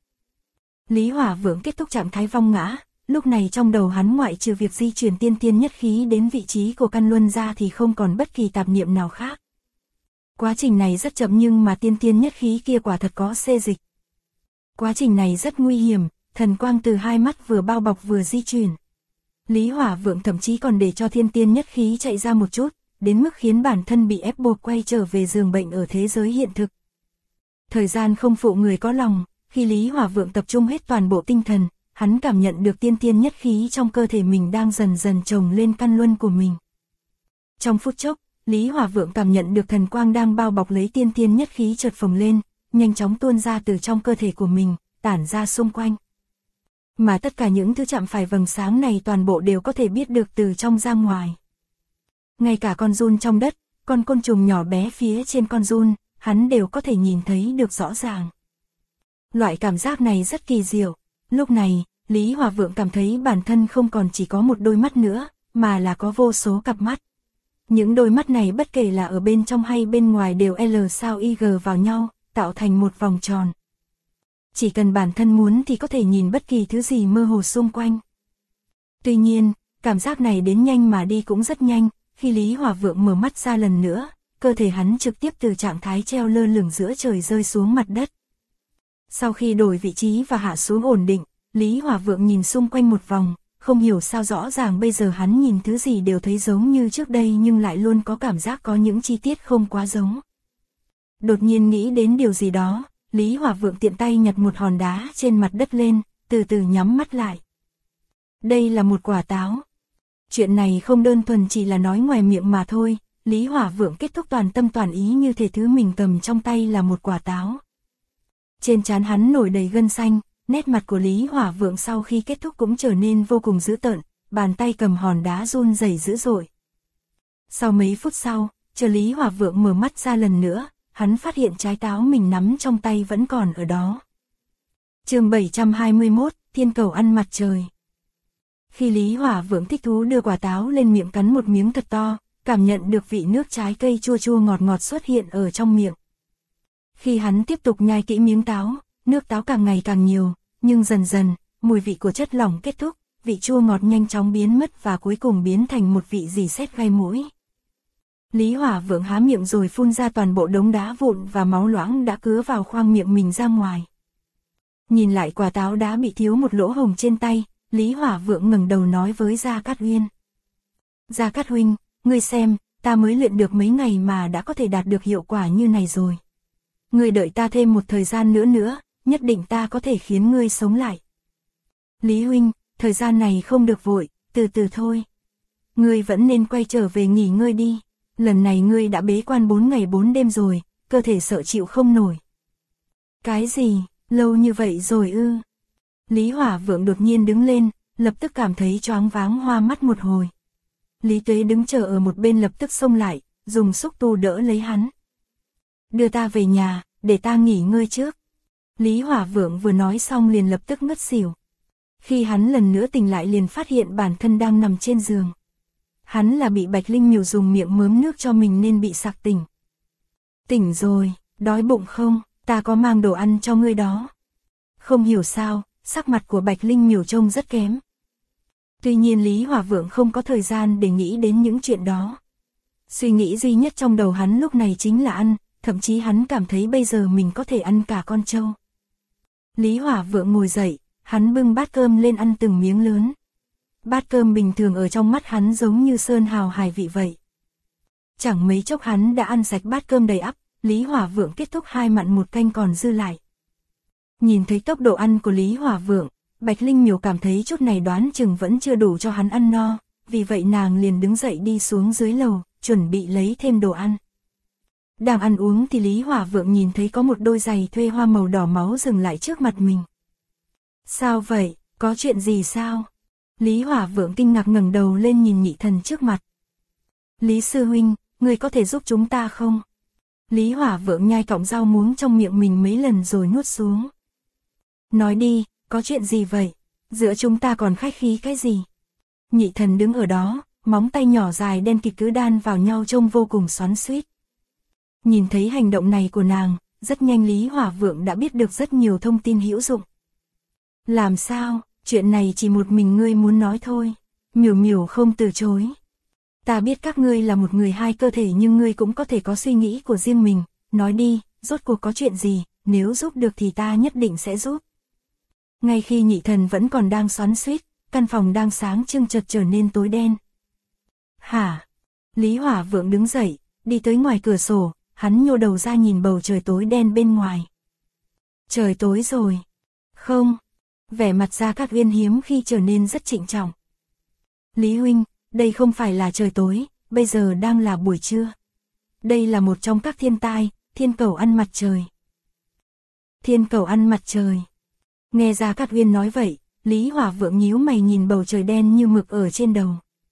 Lý Hỏa Vượng kết thúc trạng thái vong ngã, lúc này trong đầu hắn ngoại trừ việc di chuyển tiên tiên nhất khí đến vị trí của căn luân ra thì không còn bất kỳ tạp niệm nào khác. Quá trình này rất chậm nhưng mà tiên tiên nhất khí kia quả thật có xê dịch. Quá trình này rất nguy hiểm, thần quang từ hai mắt vừa bao bọc vừa di chuyển. Lý Hỏa Vượng thậm chí còn để cho thiên tiên nhất khí chạy ra một chút, đến mức khiến bản thân bị ép buộc quay trở về giường bệnh ở thế giới hiện thực. Thời gian không phụ người có lòng, khi Lý Hỏa Vượng tập trung hết toàn bộ tinh thần, hắn cảm nhận được tiên tiên nhất khí trong cơ thể mình đang dần dần chồng lên căn luân của mình. Trong phút chốc, Lý Hỏa Vượng cảm nhận được thần quang đang bao bọc lấy tiên tiên nhất khí chợt phồng lên, nhanh chóng tuôn ra từ trong cơ thể của mình, tản ra xung quanh. Mà tất cả những thứ chạm phải vầng sáng này toàn bộ đều có thể biết được từ trong ra ngoài. Ngay cả con giun trong đất, con côn trùng nhỏ bé phía trên con giun, hắn đều có thể nhìn thấy được rõ ràng. Loại cảm giác này rất kỳ diệu. Lúc này, Lý Hỏa Vượng cảm thấy bản thân không còn chỉ có một đôi mắt nữa, mà là có vô số cặp mắt. Những đôi mắt này bất kể là ở bên trong hay bên ngoài đều L sao Y G vào nhau, tạo thành một vòng tròn. Chỉ cần bản thân muốn thì có thể nhìn bất kỳ thứ gì mơ hồ xung quanh. Tuy nhiên, cảm giác này đến nhanh mà đi cũng rất nhanh, khi Lý Hỏa Vượng mở mắt ra lần nữa, cơ thể hắn trực tiếp từ trạng thái treo lơ lửng giữa trời rơi xuống mặt đất. Sau khi đổi vị trí và hạ xuống ổn định, Lý Hỏa Vượng nhìn xung quanh một vòng, không hiểu sao rõ ràng bây giờ hắn nhìn thứ gì đều thấy giống như trước đây nhưng lại luôn có cảm giác có những chi tiết không quá giống. Đột nhiên nghĩ đến điều gì đó, Lý Hỏa Vượng tiện tay nhặt một hòn đá trên mặt đất lên, từ từ nhắm mắt lại. Đây là một quả táo. Chuyện này không đơn thuần chỉ là nói ngoài miệng mà thôi, Lý Hỏa Vượng kết thúc toàn tâm toàn ý như thể thứ mình cầm trong tay là một quả táo. Trên trán hắn nổi đầy gân xanh, nét mặt của Lý Hỏa Vượng sau khi kết thúc cũng trở nên vô cùng dữ tợn, bàn tay cầm hòn đá run rẩy dữ dội. Sau mấy phút sau, chờ Lý Hỏa Vượng mở mắt ra lần nữa, hắn phát hiện trái táo mình nắm trong tay vẫn còn ở đó. Chương 721, Thiên cầu ăn mặt trời. Khi Lý Hỏa Vượng thích thú đưa quả táo lên miệng cắn một miếng thật to, cảm nhận được vị nước trái cây chua chua ngọt ngọt xuất hiện ở trong miệng. Khi hắn tiếp tục nhai kỹ miếng táo, nước táo càng ngày càng nhiều, nhưng dần dần, mùi vị của chất lỏng kết thúc, vị chua ngọt nhanh chóng biến mất và cuối cùng biến thành một vị rỉ sét gai mũi. Lý Hỏa Vượng há miệng rồi phun ra toàn bộ đống đá vụn và máu loãng đã cứa vào khoang miệng mình ra ngoài. Nhìn lại quả táo đã bị thiếu một lỗ hổng trên tay, Lý Hỏa Vượng ngẩng đầu nói với Gia Cát Uyên. Gia Cát huynh, ngươi xem, ta mới luyện được mấy ngày mà đã có thể đạt được hiệu quả như này rồi. Ngươi đợi ta thêm một thời gian nữa, nhất định ta có thể khiến ngươi sống lại. Lý huynh, thời gian này không được vội, từ từ thôi. Ngươi vẫn nên quay trở về nghỉ ngơi đi. Lần này ngươi đã bế quan 4 ngày 4 đêm rồi, cơ thể sợ chịu không nổi. Cái gì, lâu như vậy rồi ư? Lý Hỏa Vượng đột nhiên đứng lên, lập tức cảm thấy choáng váng hoa mắt một hồi. Lý Tuế đứng chờ ở một bên lập tức xông lại, dùng xúc tu đỡ lấy hắn. Đưa ta về nhà, để ta nghỉ ngơi trước. Lý Hỏa Vượng vừa nói xong liền lập tức ngất xỉu. Khi hắn lần nữa tỉnh lại liền phát hiện bản thân đang nằm trên giường. Hắn là bị Bạch Linh Miểu dùng miệng mớm nước cho mình nên bị sặc tỉnh. Tỉnh rồi, đói bụng không, ta có mang đồ ăn cho ngươi đó. Không hiểu sao, sắc mặt của Bạch Linh Miểu trông rất kém. Tuy nhiên Lý Hỏa Vượng không có thời gian để nghĩ đến những chuyện đó. Suy nghĩ duy nhất trong đầu hắn lúc này chính là ăn, thậm chí hắn cảm thấy bây giờ mình có thể ăn cả con trâu. Lý Hỏa Vượng ngồi dậy, hắn bưng bát cơm lên ăn từng miếng lớn. Bát cơm bình thường ở trong mắt hắn giống như sơn hào hải vị vậy. Chẳng mấy chốc hắn đã ăn sạch bát cơm đầy ắp, Lý Hỏa Vượng kết thúc 2 mặn 1 canh còn dư lại. Nhìn thấy tốc độ ăn của Lý Hỏa Vượng, Bạch Linh Miểu cảm thấy chút này đoán chừng vẫn chưa đủ cho hắn ăn no, vì vậy nàng liền đứng dậy đi xuống dưới lầu, chuẩn bị lấy thêm đồ ăn. Đang ăn uống thì Lý Hỏa Vượng nhìn thấy có một đôi giày thuê hoa màu đỏ máu dừng lại trước mặt mình. Sao vậy, có chuyện gì sao? Lý Hỏa Vượng kinh ngạc ngẩng đầu lên nhìn Nhị Thần trước mặt. Lý sư huynh, người có thể giúp chúng ta không? Lý Hỏa Vượng nhai cọng rau muống trong miệng mình mấy lần rồi nuốt xuống. Nói đi, có chuyện gì vậy? Giữa chúng ta còn khách khí cái gì? Nhị Thần đứng ở đó, móng tay nhỏ dài đen kịt cứ đan vào nhau trông vô cùng xoắn xuýt. Nhìn thấy hành động này của nàng, rất nhanh Lý Hỏa Vượng đã biết được rất nhiều thông tin hữu dụng. Làm sao, chuyện này chỉ một mình ngươi muốn nói thôi. Miểu Miểu không từ chối. Ta biết các ngươi là một người hai cơ thể nhưng ngươi cũng có thể có suy nghĩ của riêng mình. Nói đi, rốt cuộc có chuyện gì, nếu giúp được thì ta nhất định sẽ giúp. Ngay khi Nhị Thần vẫn còn đang xoắn xuýt, căn phòng đang sáng trưng chợt trở nên tối đen. Hả? Lý Hỏa Vượng đứng dậy, đi tới ngoài cửa sổ, hắn nhô đầu ra nhìn bầu trời tối đen bên ngoài. Trời tối rồi. Không. Vẻ mặt Gia Cát Uyên hiếm khi trở nên rất trịnh trọng. Lý huynh, đây không phải là trời tối, bây giờ đang là buổi trưa. Đây là một trong các thiên tai, thiên cầu ăn mặt trời. Thiên cầu ăn mặt trời. Nghe Gia Cát Uyên nói vậy, Lý Hỏa Vượng nhíu mày nhìn bầu trời đen như mực ở trên đầu.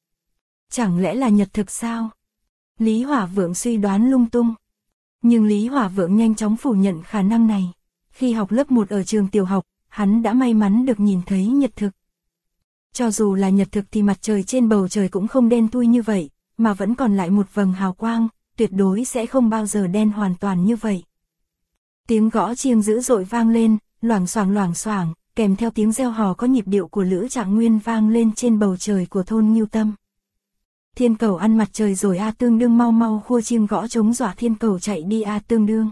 Chẳng lẽ là nhật thực sao? Lý Hỏa Vượng suy đoán lung tung. Nhưng Lý Hỏa Vượng nhanh chóng phủ nhận khả năng này. Khi học lớp 1 ở trường tiểu học, hắn đã may mắn được nhìn thấy nhật thực. Cho dù là nhật thực thì mặt trời trên bầu trời cũng không đen thui như vậy, mà vẫn còn lại một vầng hào quang, tuyệt đối sẽ không bao giờ đen hoàn toàn như vậy. Tiếng gõ chiêng dữ dội vang lên, loảng xoảng, kèm theo tiếng reo hò có nhịp điệu của Lữ Trạng Nguyên vang lên trên bầu trời của thôn Ngưu Tâm. Thiên cầu ăn mặt trời rồi a tương đương, mau mau khua chiêng gõ trống dọa thiên cầu chạy đi a tương đương.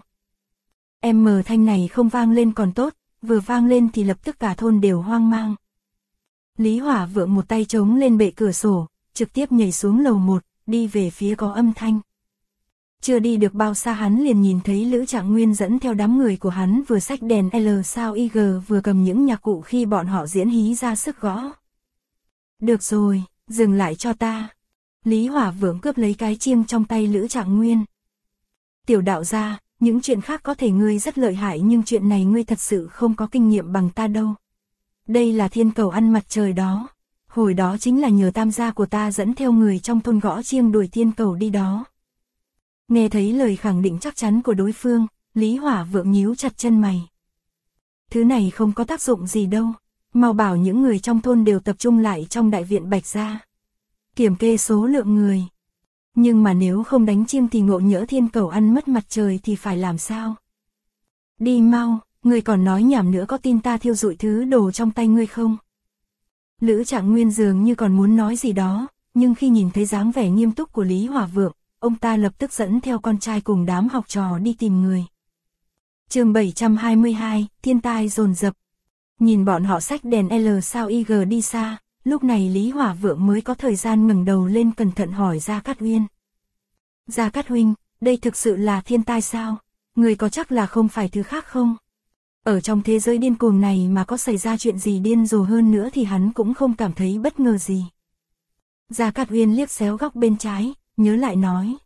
Thanh này không vang lên còn tốt, vừa vang lên thì lập tức cả thôn đều hoang mang. Lý Hỏa Vượng một tay chống lên bệ cửa sổ, trực tiếp nhảy xuống lầu 1, đi về phía có âm thanh. Chưa đi được bao xa hắn liền nhìn thấy Lữ Trạng Nguyên dẫn theo đám người của hắn vừa xách đèn L sao IG vừa cầm những nhạc cụ khi bọn họ diễn hí ra sức gõ. Được rồi, dừng lại cho ta. Lý Hỏa Vượng cướp lấy cái chiêng trong tay Lữ Trạng Nguyên. Tiểu đạo gia, những chuyện khác có thể ngươi rất lợi hại nhưng chuyện này ngươi thật sự không có kinh nghiệm bằng ta đâu. Đây là thiên cầu ăn mặt trời đó. Hồi đó chính là nhờ tam gia của ta dẫn theo người trong thôn gõ chiêng đuổi thiên cầu đi đó. Nghe thấy lời khẳng định chắc chắn của đối phương, Lý Hỏa Vượng nhíu chặt chân mày. Thứ này không có tác dụng gì đâu. Mau bảo những người trong thôn đều tập trung lại trong đại viện Bạch gia. Kiểm kê số lượng người. Nhưng mà nếu không đánh chiêng thì ngộ nhỡ thiên cầu ăn mất mặt trời thì phải làm sao? Đi mau, ngươi còn nói nhảm nữa, có tin ta thiêu rụi thứ đồ trong tay ngươi không? Lữ Trạng Nguyên dường như còn muốn nói gì đó, nhưng khi nhìn thấy dáng vẻ nghiêm túc của Lý Hỏa Vượng, ông ta lập tức dẫn theo con trai cùng đám học trò đi tìm người. Chương 722, thiên tai dồn dập. Nhìn bọn họ xách đèn L sao IG đi xa, lúc này Lý Hỏa Vượng mới có thời gian ngẩng đầu lên cẩn thận hỏi Gia Cát Uyên. Gia Cát huynh, đây thực sự là thiên tai sao? Người có chắc là không phải thứ khác không? Ở trong thế giới điên cuồng này mà có xảy ra chuyện gì điên rồ hơn nữa thì hắn cũng không cảm thấy bất ngờ gì. Gia Cát Uyên liếc xéo góc bên trái, nhớ lại nói.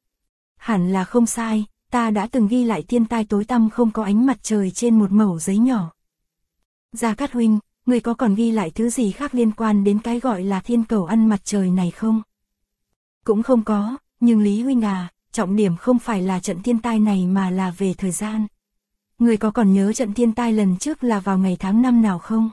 Hẳn là không sai, ta đã từng ghi lại thiên tai tối tăm không có ánh mặt trời trên một mẩu giấy nhỏ. Gia Cát huynh, người có còn ghi lại thứ gì khác liên quan đến cái gọi là thiên cầu ăn mặt trời này không? Cũng không có, nhưng Lý huynh à, trọng điểm không phải là trận thiên tai này mà là về thời gian. Người có còn nhớ trận thiên tai lần trước là vào ngày tháng năm nào không?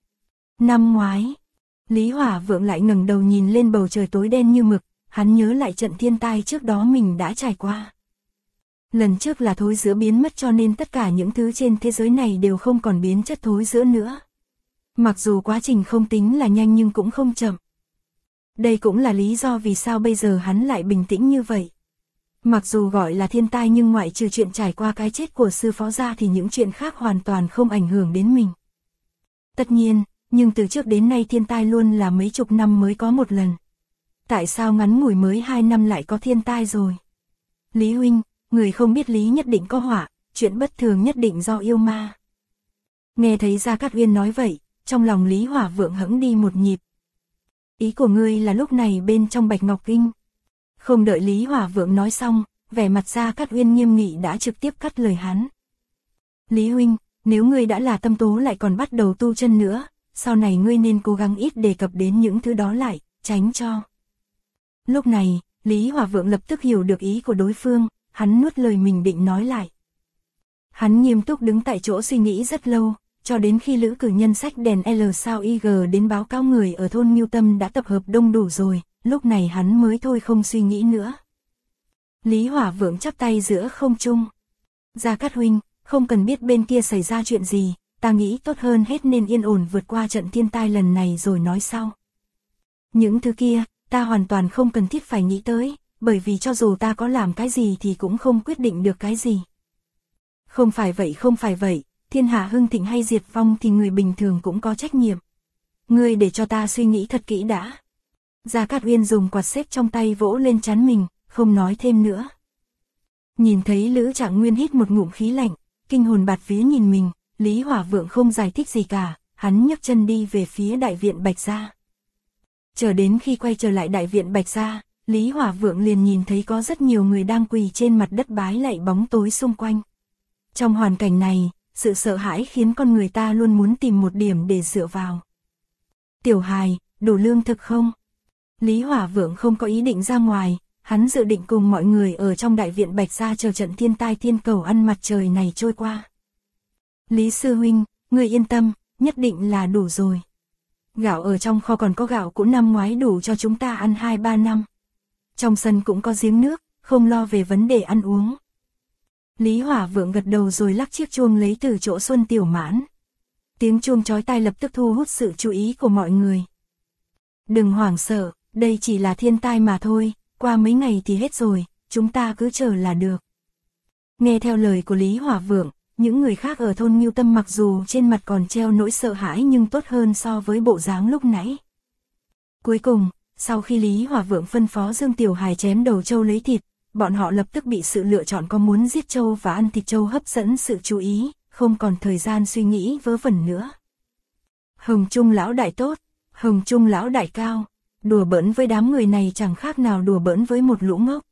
Năm ngoái. Lý Hỏa Vượng lại ngẩng đầu nhìn lên bầu trời tối đen như mực, hắn nhớ lại trận thiên tai trước đó mình đã trải qua. Lần trước là thối rữa biến mất cho nên tất cả những thứ trên thế giới này đều không còn biến chất thối rữa nữa. Mặc dù quá trình không tính là nhanh nhưng cũng không chậm. Đây cũng là lý do vì sao bây giờ hắn lại bình tĩnh như vậy. Mặc dù gọi là thiên tai nhưng ngoại trừ chuyện trải qua cái chết của sư phó ra thì những chuyện khác hoàn toàn không ảnh hưởng đến mình. Tất nhiên, nhưng từ trước đến nay thiên tai luôn là mấy chục năm mới có một lần. Tại sao ngắn ngủi mới 2 năm lại có thiên tai rồi? Lý huynh, người không biết lý nhất định có họa, chuyện bất thường nhất định do yêu ma. Nghe thấy Gia Cát Uyên nói vậy, trong lòng Lý Hỏa Vượng hững đi một nhịp. Ý của ngươi là lúc này bên trong Bạch Ngọc Kinh. Không đợi Lý Hỏa Vượng nói xong, vẻ mặt Gia Cát Uyên nghiêm nghị đã trực tiếp cắt lời hắn. Lý huynh, nếu ngươi đã là tâm tố lại còn bắt đầu tu chân nữa, sau này ngươi nên cố gắng ít đề cập đến những thứ đó lại, tránh cho. Lúc này, Lý Hỏa Vượng lập tức hiểu được ý của đối phương, hắn nuốt lời mình định nói lại. Hắn nghiêm túc đứng tại chỗ suy nghĩ rất lâu, cho đến khi lữ cử nhân sách đèn L sao IG đến báo cáo người ở thôn Ngưu Tâm đã tập hợp đông đủ rồi, lúc này hắn mới thôi không suy nghĩ nữa. Lý Hỏa Vượng chắp tay giữa không trung. Gia Cát huynh, không cần biết bên kia xảy ra chuyện gì, ta nghĩ tốt hơn hết nên yên ổn vượt qua trận thiên tai lần này rồi nói sau. Những thứ kia, ta hoàn toàn không cần thiết phải nghĩ tới, bởi vì cho dù ta có làm cái gì thì cũng không quyết định được cái gì. Không phải vậy, thiên hạ hưng thịnh hay diệt vong thì người bình thường cũng có trách nhiệm. Ngươi để cho ta suy nghĩ thật kỹ đã. Gia Cát Uyên dùng quạt xếp trong tay vỗ lên trán mình, không nói thêm nữa. Nhìn thấy Lữ Trạng Nguyên hít một ngụm khí lạnh, kinh hồn bạt vía nhìn mình, Lý Hỏa Vượng không giải thích gì cả, hắn nhấc chân đi về phía đại viện Bạch Gia. Chờ đến khi quay trở lại đại viện Bạch Gia, Lý Hỏa Vượng liền nhìn thấy có rất nhiều người đang quỳ trên mặt đất bái lạy bóng tối xung quanh. Trong hoàn cảnh này, sự sợ hãi khiến con người ta luôn muốn tìm một điểm để dựa vào. Tiểu hài, đủ lương thực không? Lý Hỏa Vượng không có ý định ra ngoài, hắn dự định cùng mọi người ở trong đại viện Bạch Gia chờ trận thiên tai thiên cầu ăn mặt trời này trôi qua. Lý sư huynh, người yên tâm, nhất định là đủ rồi. Gạo ở trong kho còn có gạo cũ năm ngoái đủ cho chúng ta ăn 2-3 năm. Trong sân cũng có giếng nước, không lo về vấn đề ăn uống. Lý Hỏa Vượng gật đầu rồi lắc chiếc chuông lấy từ chỗ Xuân Tiểu Mãn. Tiếng chuông chói tai lập tức thu hút sự chú ý của mọi người. Đừng hoảng sợ, đây chỉ là thiên tai mà thôi, qua mấy ngày thì hết rồi, chúng ta cứ chờ là được. Nghe theo lời của Lý Hỏa Vượng, những người khác ở thôn Ngưu Tâm mặc dù trên mặt còn treo nỗi sợ hãi nhưng tốt hơn so với bộ dáng lúc nãy. Cuối cùng, sau khi Lý Hỏa Vượng phân phó Dương Tiểu Hài chém đầu trâu lấy thịt, bọn họ lập tức bị sự lựa chọn có muốn giết trâu và ăn thịt trâu hấp dẫn sự chú ý, không còn thời gian suy nghĩ vớ vẩn nữa. Hồng Trung lão đại tốt, Hồng Trung lão đại cao, đùa bỡn với đám người này chẳng khác nào đùa bỡn với một lũ ngốc.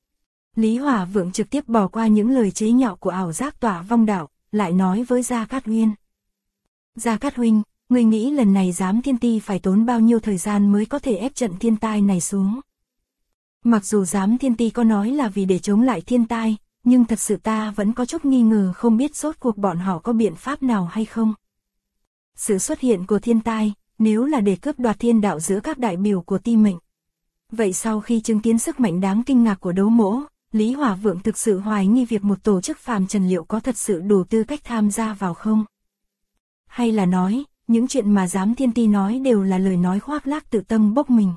Lý Hỏa Vượng trực tiếp bỏ qua những lời chế nhạo của ảo giác tỏa vong đạo, lại nói với Gia Cát Uyên. Gia Cát huynh, người nghĩ lần này giám thiên ti phải tốn bao nhiêu thời gian mới có thể ép trận thiên tai này xuống? Mặc dù giám thiên ti có nói là vì để chống lại thiên tai, nhưng thật sự ta vẫn có chút nghi ngờ không biết rốt cuộc bọn họ có biện pháp nào hay không. Sự xuất hiện của thiên tai, nếu là để cướp đoạt thiên đạo giữa các đại biểu của ti mệnh. Vậy sau khi chứng kiến sức mạnh đáng kinh ngạc của đấu mỗ, Lý Hỏa Vượng thực sự hoài nghi việc một tổ chức phàm trần liệu có thật sự đủ tư cách tham gia vào không? Hay là nói, những chuyện mà giám thiên ti nói đều là lời nói khoác lác tự tâm bốc mình?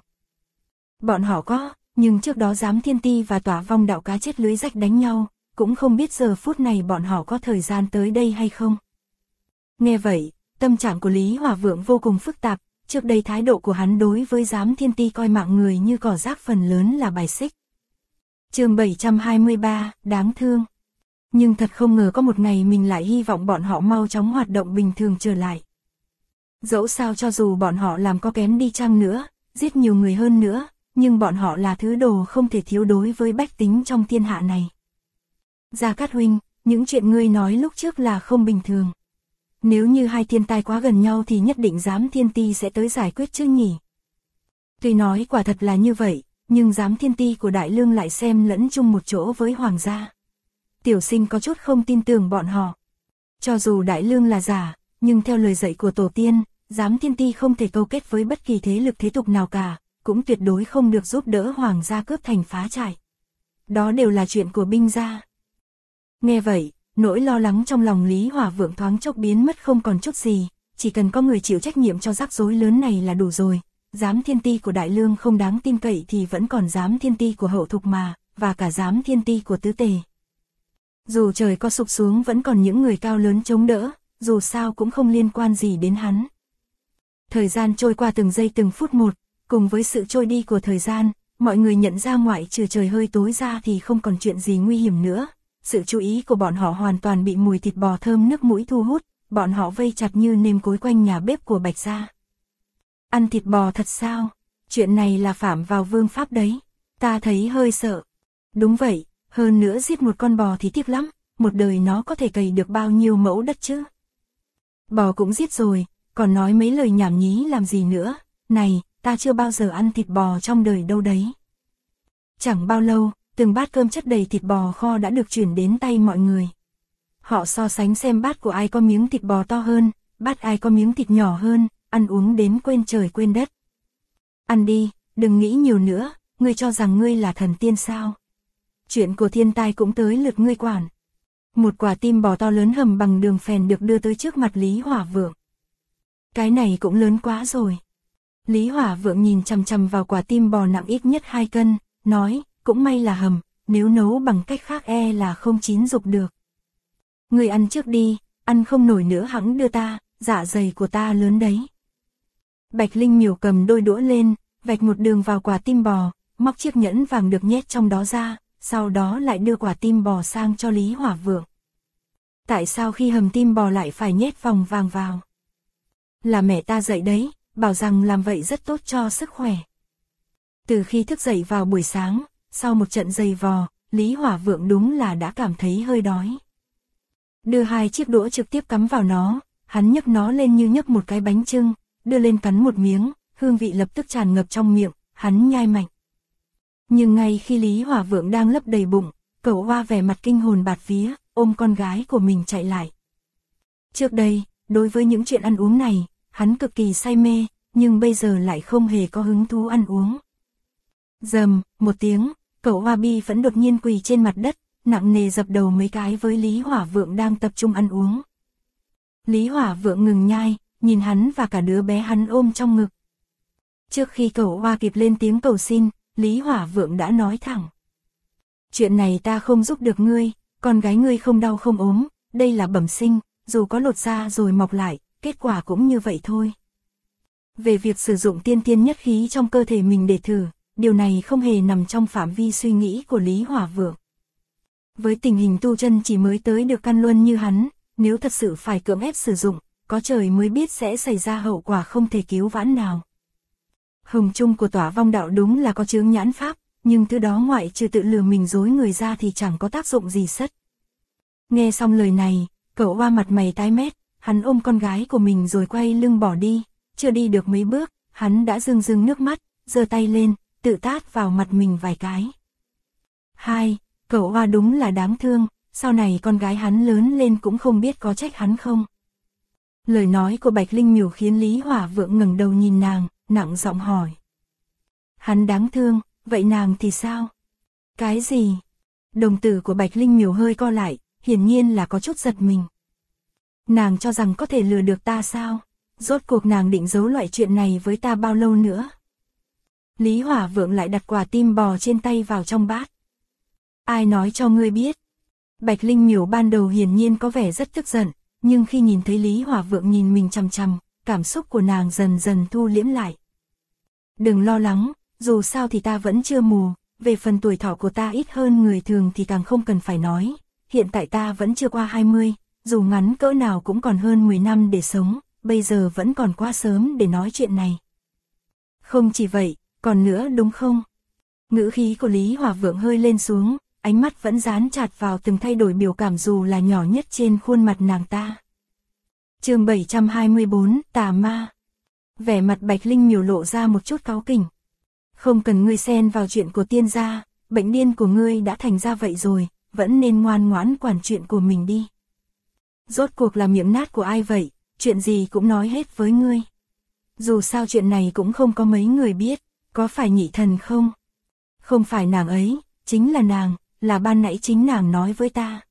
Bọn họ có, nhưng trước đó giám thiên ti và tỏa vong đạo cá chết lưới rách đánh nhau, cũng không biết giờ phút này bọn họ có thời gian tới đây hay không. Nghe vậy, tâm trạng của Lý Hỏa Vượng vô cùng phức tạp, trước đây thái độ của hắn đối với giám thiên ti coi mạng người như cỏ rác phần lớn là bài xích. Chương 723, đáng thương. Nhưng thật không ngờ có một ngày mình lại hy vọng bọn họ mau chóng hoạt động bình thường trở lại. Dẫu sao cho dù bọn họ làm có kém đi chăng nữa, giết nhiều người hơn nữa, nhưng bọn họ là thứ đồ không thể thiếu đối với bách tính trong thiên hạ này. Gia Cát huynh, những chuyện ngươi nói lúc trước là không bình thường. Nếu như hai thiên tai quá gần nhau thì nhất định giám thiên ti sẽ tới giải quyết chứ nhỉ? Tuy nói quả thật là như vậy, nhưng giám thiên ti của Đại Lương lại xem lẫn chung một chỗ với Hoàng gia. Tiểu sinh có chút không tin tưởng bọn họ. Cho dù Đại Lương là giả, nhưng theo lời dạy của tổ tiên, giám thiên ti không thể câu kết với bất kỳ thế lực thế tục nào cả, cũng tuyệt đối không được giúp đỡ Hoàng gia cướp thành phá trại. Đó đều là chuyện của binh gia. Nghe vậy, nỗi lo lắng trong lòng Lý Hỏa Vượng thoáng chốc biến mất không còn chút gì, chỉ cần có người chịu trách nhiệm cho rắc rối lớn này là đủ rồi. Giám thiên ti của Đại Lương không đáng tin cậy thì vẫn còn giám thiên ti của Hậu Thục mà, và cả giám thiên ti của Tứ Tề. Dù trời có sụp xuống vẫn còn những người cao lớn chống đỡ, dù sao cũng không liên quan gì đến hắn. Thời gian trôi qua từng giây từng phút một, cùng với sự trôi đi của thời gian, mọi người nhận ra ngoại trừ trời hơi tối ra thì không còn chuyện gì nguy hiểm nữa. Sự chú ý của bọn họ hoàn toàn bị mùi thịt bò thơm nước mũi thu hút, bọn họ vây chặt như nêm cối quanh nhà bếp của Bạch gia. Ăn thịt bò thật sao? Chuyện này là phạm vào vương pháp đấy. Ta thấy hơi sợ. Đúng vậy, Hơn nữa giết một con bò thì tiếc lắm, một đời nó có thể cày được bao nhiêu mẫu đất chứ. Bò cũng giết rồi, còn nói mấy lời nhảm nhí làm gì nữa, này, ta chưa bao giờ ăn thịt bò trong đời đâu đấy. Chẳng bao lâu, từng bát cơm chất đầy thịt bò kho đã được chuyển đến tay mọi người. Họ so sánh xem bát của ai có miếng thịt bò to hơn, bát ai có miếng thịt nhỏ hơn, ăn uống đến quên trời quên đất. Ăn đi, đừng nghĩ nhiều nữa, ngươi cho rằng ngươi là thần tiên sao? Chuyện của thiên tai cũng tới lượt ngươi quản. Một quả tim bò to lớn hầm bằng đường phèn được đưa tới trước mặt Lý Hỏa Vượng. Cái này cũng lớn quá rồi. Lý Hỏa Vượng nhìn chằm chằm vào quả tim bò nặng ít nhất 2 cân, nói, cũng may là hầm, nếu nấu bằng cách khác e là không chín rục được. Ngươi ăn trước đi, ăn không nổi nữa hẵng đưa ta, dạ dày của ta lớn đấy. Bạch Linh Miểu cầm đôi đũa lên, vạch một đường vào quả tim bò, móc chiếc nhẫn vàng được nhét trong đó ra, sau đó lại đưa quả tim bò sang cho Lý Hỏa Vượng. Tại sao khi hầm tim bò lại phải nhét vòng vàng vào? Là mẹ ta dạy đấy, bảo rằng làm vậy rất tốt cho sức khỏe. Từ khi thức dậy vào buổi sáng, sau một trận giày vò, Lý Hỏa Vượng đúng là đã cảm thấy hơi đói. Đưa 2 chiếc đũa trực tiếp cắm vào nó, hắn nhấc nó lên như nhấc một cái bánh chưng, đưa lên cắn một miếng, hương vị lập tức tràn ngập trong miệng, hắn nhai mạnh. Nhưng ngay khi Lý Hỏa Vượng đang lấp đầy bụng, Cẩu Hoa vẻ mặt kinh hồn bạt vía, ôm con gái của mình chạy lại. Trước đây, đối với những chuyện ăn uống này, hắn cực kỳ say mê, nhưng bây giờ lại không hề có hứng thú ăn uống. Rầm, một tiếng, Cẩu Hoa bi vẫn đột nhiên quỳ trên mặt đất, nặng nề dập đầu mấy cái với Lý Hỏa Vượng đang tập trung ăn uống. Lý Hỏa Vượng ngừng nhai, nhìn hắn và cả đứa bé hắn ôm trong ngực. Trước khi Cẩu Hoa kịp lên tiếng cầu xin, Lý Hỏa Vượng đã nói thẳng. Chuyện này ta không giúp được ngươi, con gái ngươi không đau không ốm, đây là bẩm sinh, dù có lột da rồi mọc lại, kết quả cũng như vậy thôi. Về việc sử dụng tiên thiên nhất khí trong cơ thể mình để thử, điều này không hề nằm trong phạm vi suy nghĩ của Lý Hỏa Vượng. Với tình hình tu chân chỉ mới tới được căn luân như hắn, nếu thật sự phải cưỡng ép sử dụng, có trời mới biết sẽ xảy ra hậu quả không thể cứu vãn nào. Hồng chung của Tỏa Vong Đạo đúng là có chướng nhãn pháp, nhưng thứ đó ngoại trừ tự lừa mình dối người ra thì chẳng có tác dụng gì sất. Nghe xong lời này, Cẩu Hoa mặt mày tái mét, hắn ôm con gái của mình rồi quay lưng bỏ đi, chưa đi được mấy bước, hắn đã rưng rưng nước mắt, giơ tay lên, tự tát vào mặt mình vài cái. Cẩu Hoa đúng là đáng thương, sau này con gái hắn lớn lên cũng không biết có trách hắn không. Lời nói của Bạch Linh Miểu khiến Lý Hỏa Vượng ngẩng đầu nhìn nàng, nặng giọng hỏi. Hắn đáng thương, vậy nàng thì sao? Cái gì? Đồng tử của Bạch Linh Miểu hơi co lại, hiển nhiên là có chút giật mình. Nàng cho rằng có thể lừa được ta sao? Rốt cuộc nàng định giấu loại chuyện này với ta bao lâu nữa? Lý Hỏa Vượng lại đặt quả tim bò trên tay vào trong bát. Ai nói cho ngươi biết? Bạch Linh Miểu ban đầu hiển nhiên có vẻ rất tức giận, nhưng khi nhìn thấy Lý Hỏa Vượng nhìn mình chằm chằm, cảm xúc của nàng dần dần thu liễm lại. Đừng lo lắng, dù sao thì ta vẫn chưa mù, về phần tuổi thọ của ta ít hơn người thường thì càng không cần phải nói, hiện tại ta vẫn chưa qua 20, dù ngắn cỡ nào cũng còn hơn 10 năm để sống, bây giờ vẫn còn quá sớm để nói chuyện này. Không chỉ vậy, còn nữa đúng không? Ngữ khí của Lý Hỏa Vượng hơi lên xuống, ánh mắt vẫn dán chặt vào từng thay đổi biểu cảm dù là nhỏ nhất trên khuôn mặt nàng ta. Chương 724, Tà Ma. Vẻ mặt Bạch Linh Miểu lộ ra một chút cáu kỉnh. Không cần ngươi xen vào chuyện của tiên gia, bệnh điên của ngươi đã thành ra vậy rồi, vẫn nên ngoan ngoãn quản chuyện của mình đi. Rốt cuộc là miệng nát của ai vậy, chuyện gì cũng nói hết với ngươi. Dù sao chuyện này cũng không có mấy người biết, có phải Nhị Thần không? Không phải nàng ấy, chính là nàng, là ban nãy chính nàng nói với ta.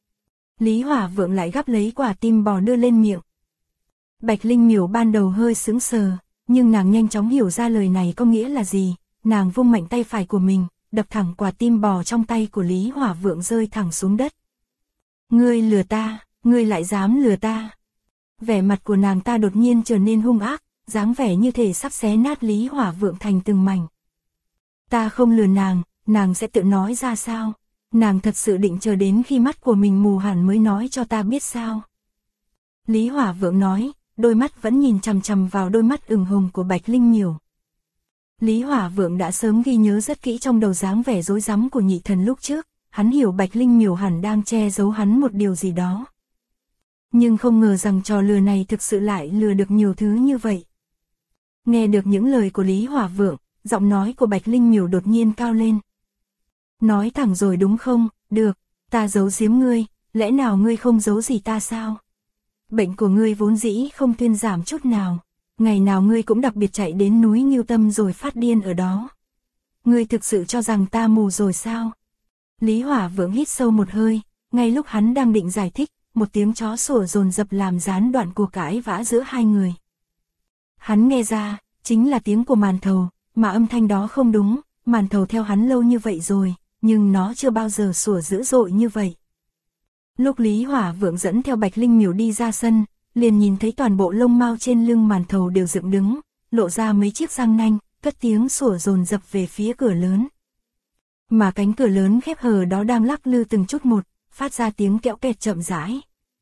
Lý Hỏa Vượng lại gắp lấy quả tim bò đưa lên miệng. Bạch Linh Miểu ban đầu hơi sững sờ, nhưng nàng nhanh chóng hiểu ra lời này có nghĩa là gì, nàng vung mạnh tay phải của mình, đập thẳng quả tim bò trong tay của Lý Hỏa Vượng rơi thẳng xuống đất. Ngươi lừa ta, ngươi lại dám lừa ta. Vẻ mặt của nàng ta đột nhiên trở nên hung ác, dáng vẻ như thể sắp xé nát Lý Hỏa Vượng thành từng mảnh. Ta không lừa nàng sẽ tự nói ra sao? Nàng thật sự định chờ đến khi mắt của mình mù hẳn mới nói cho ta biết sao? Lý Hỏa Vượng nói, đôi mắt vẫn nhìn chằm chằm vào đôi mắt ửng hồng của Bạch Linh Miểu. Lý Hỏa Vượng đã sớm ghi nhớ rất kỹ trong đầu dáng vẻ rối rắm của Nhị Thần lúc trước, hắn hiểu Bạch Linh Miểu hẳn đang che giấu hắn một điều gì đó. Nhưng không ngờ rằng trò lừa này thực sự lại lừa được nhiều thứ như vậy. Nghe được những lời của Lý Hỏa Vượng, giọng nói của Bạch Linh Miểu đột nhiên cao lên. Nói thẳng rồi đúng không? Được, ta giấu giếm ngươi, lẽ nào ngươi không giấu gì ta sao? Bệnh của ngươi vốn dĩ không thuyên giảm chút nào, ngày nào ngươi cũng đặc biệt chạy đến núi Ngưu Tâm rồi phát điên ở đó. Ngươi thực sự cho rằng ta mù rồi sao? Lý Hỏa Vượng hít sâu một hơi, ngay lúc hắn đang định giải thích, một tiếng chó sủa dồn dập làm gián đoạn cuộc cãi vã giữa hai người. Hắn nghe ra, chính là tiếng của Màn Thầu, mà âm thanh đó không đúng, Màn Thầu theo hắn lâu như vậy rồi, nhưng nó chưa bao giờ sủa dữ dội như vậy. Lúc Lý Hỏa Vượng dẫn theo Bạch Linh Miểu đi ra sân, liền nhìn thấy toàn bộ lông mao trên lưng Màn Thầu đều dựng đứng, lộ ra mấy chiếc răng nanh, cất tiếng sủa dồn dập về phía cửa lớn. Mà cánh cửa lớn khép hờ đó đang lắc lư từng chút một, phát ra tiếng kẽo kẹt chậm rãi.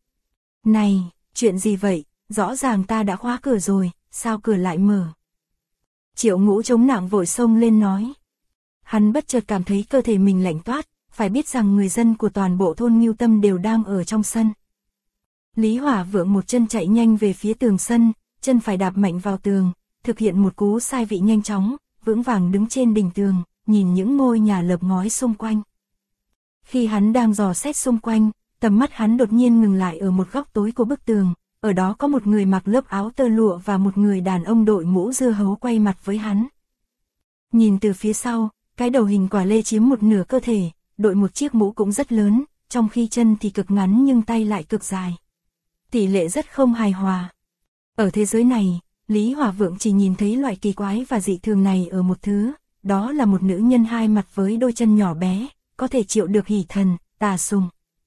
Này, chuyện gì vậy? Rõ ràng ta đã khóa cửa rồi, sao cửa lại mở? Triệu Ngũ chống nạng vội xông lên nói. Hắn bất chợt cảm thấy cơ thể mình lạnh toát, phải biết rằng người dân của toàn bộ thôn Ngưu Tâm đều đang ở trong sân. Lý Hỏa Vượng một chân chạy nhanh về phía tường sân, chân phải đạp mạnh vào tường, thực hiện một cú sai vị nhanh chóng, vững vàng đứng trên đỉnh tường, nhìn những ngôi nhà lợp ngói xung quanh. Khi hắn đang dò xét xung quanh, tầm mắt hắn đột nhiên ngừng lại ở một góc tối của bức tường, ở đó có một người mặc lớp áo tơ lụa và một người đàn ông đội mũ dưa hấu quay mặt với hắn. Nhìn từ phía sau, cái đầu hình quả lê chiếm một nửa cơ thể, đội một chiếc mũ cũng rất lớn, trong khi chân thì cực ngắn nhưng tay lại cực dài. Tỷ lệ rất không hài hòa. Ở thế giới này, Lý Hỏa Vượng chỉ nhìn thấy loại kỳ quái và dị thường này ở một thứ, đó là một nữ nhân hai mặt với đôi chân nhỏ bé, có thể chịu được hỷ thần, tà sùng.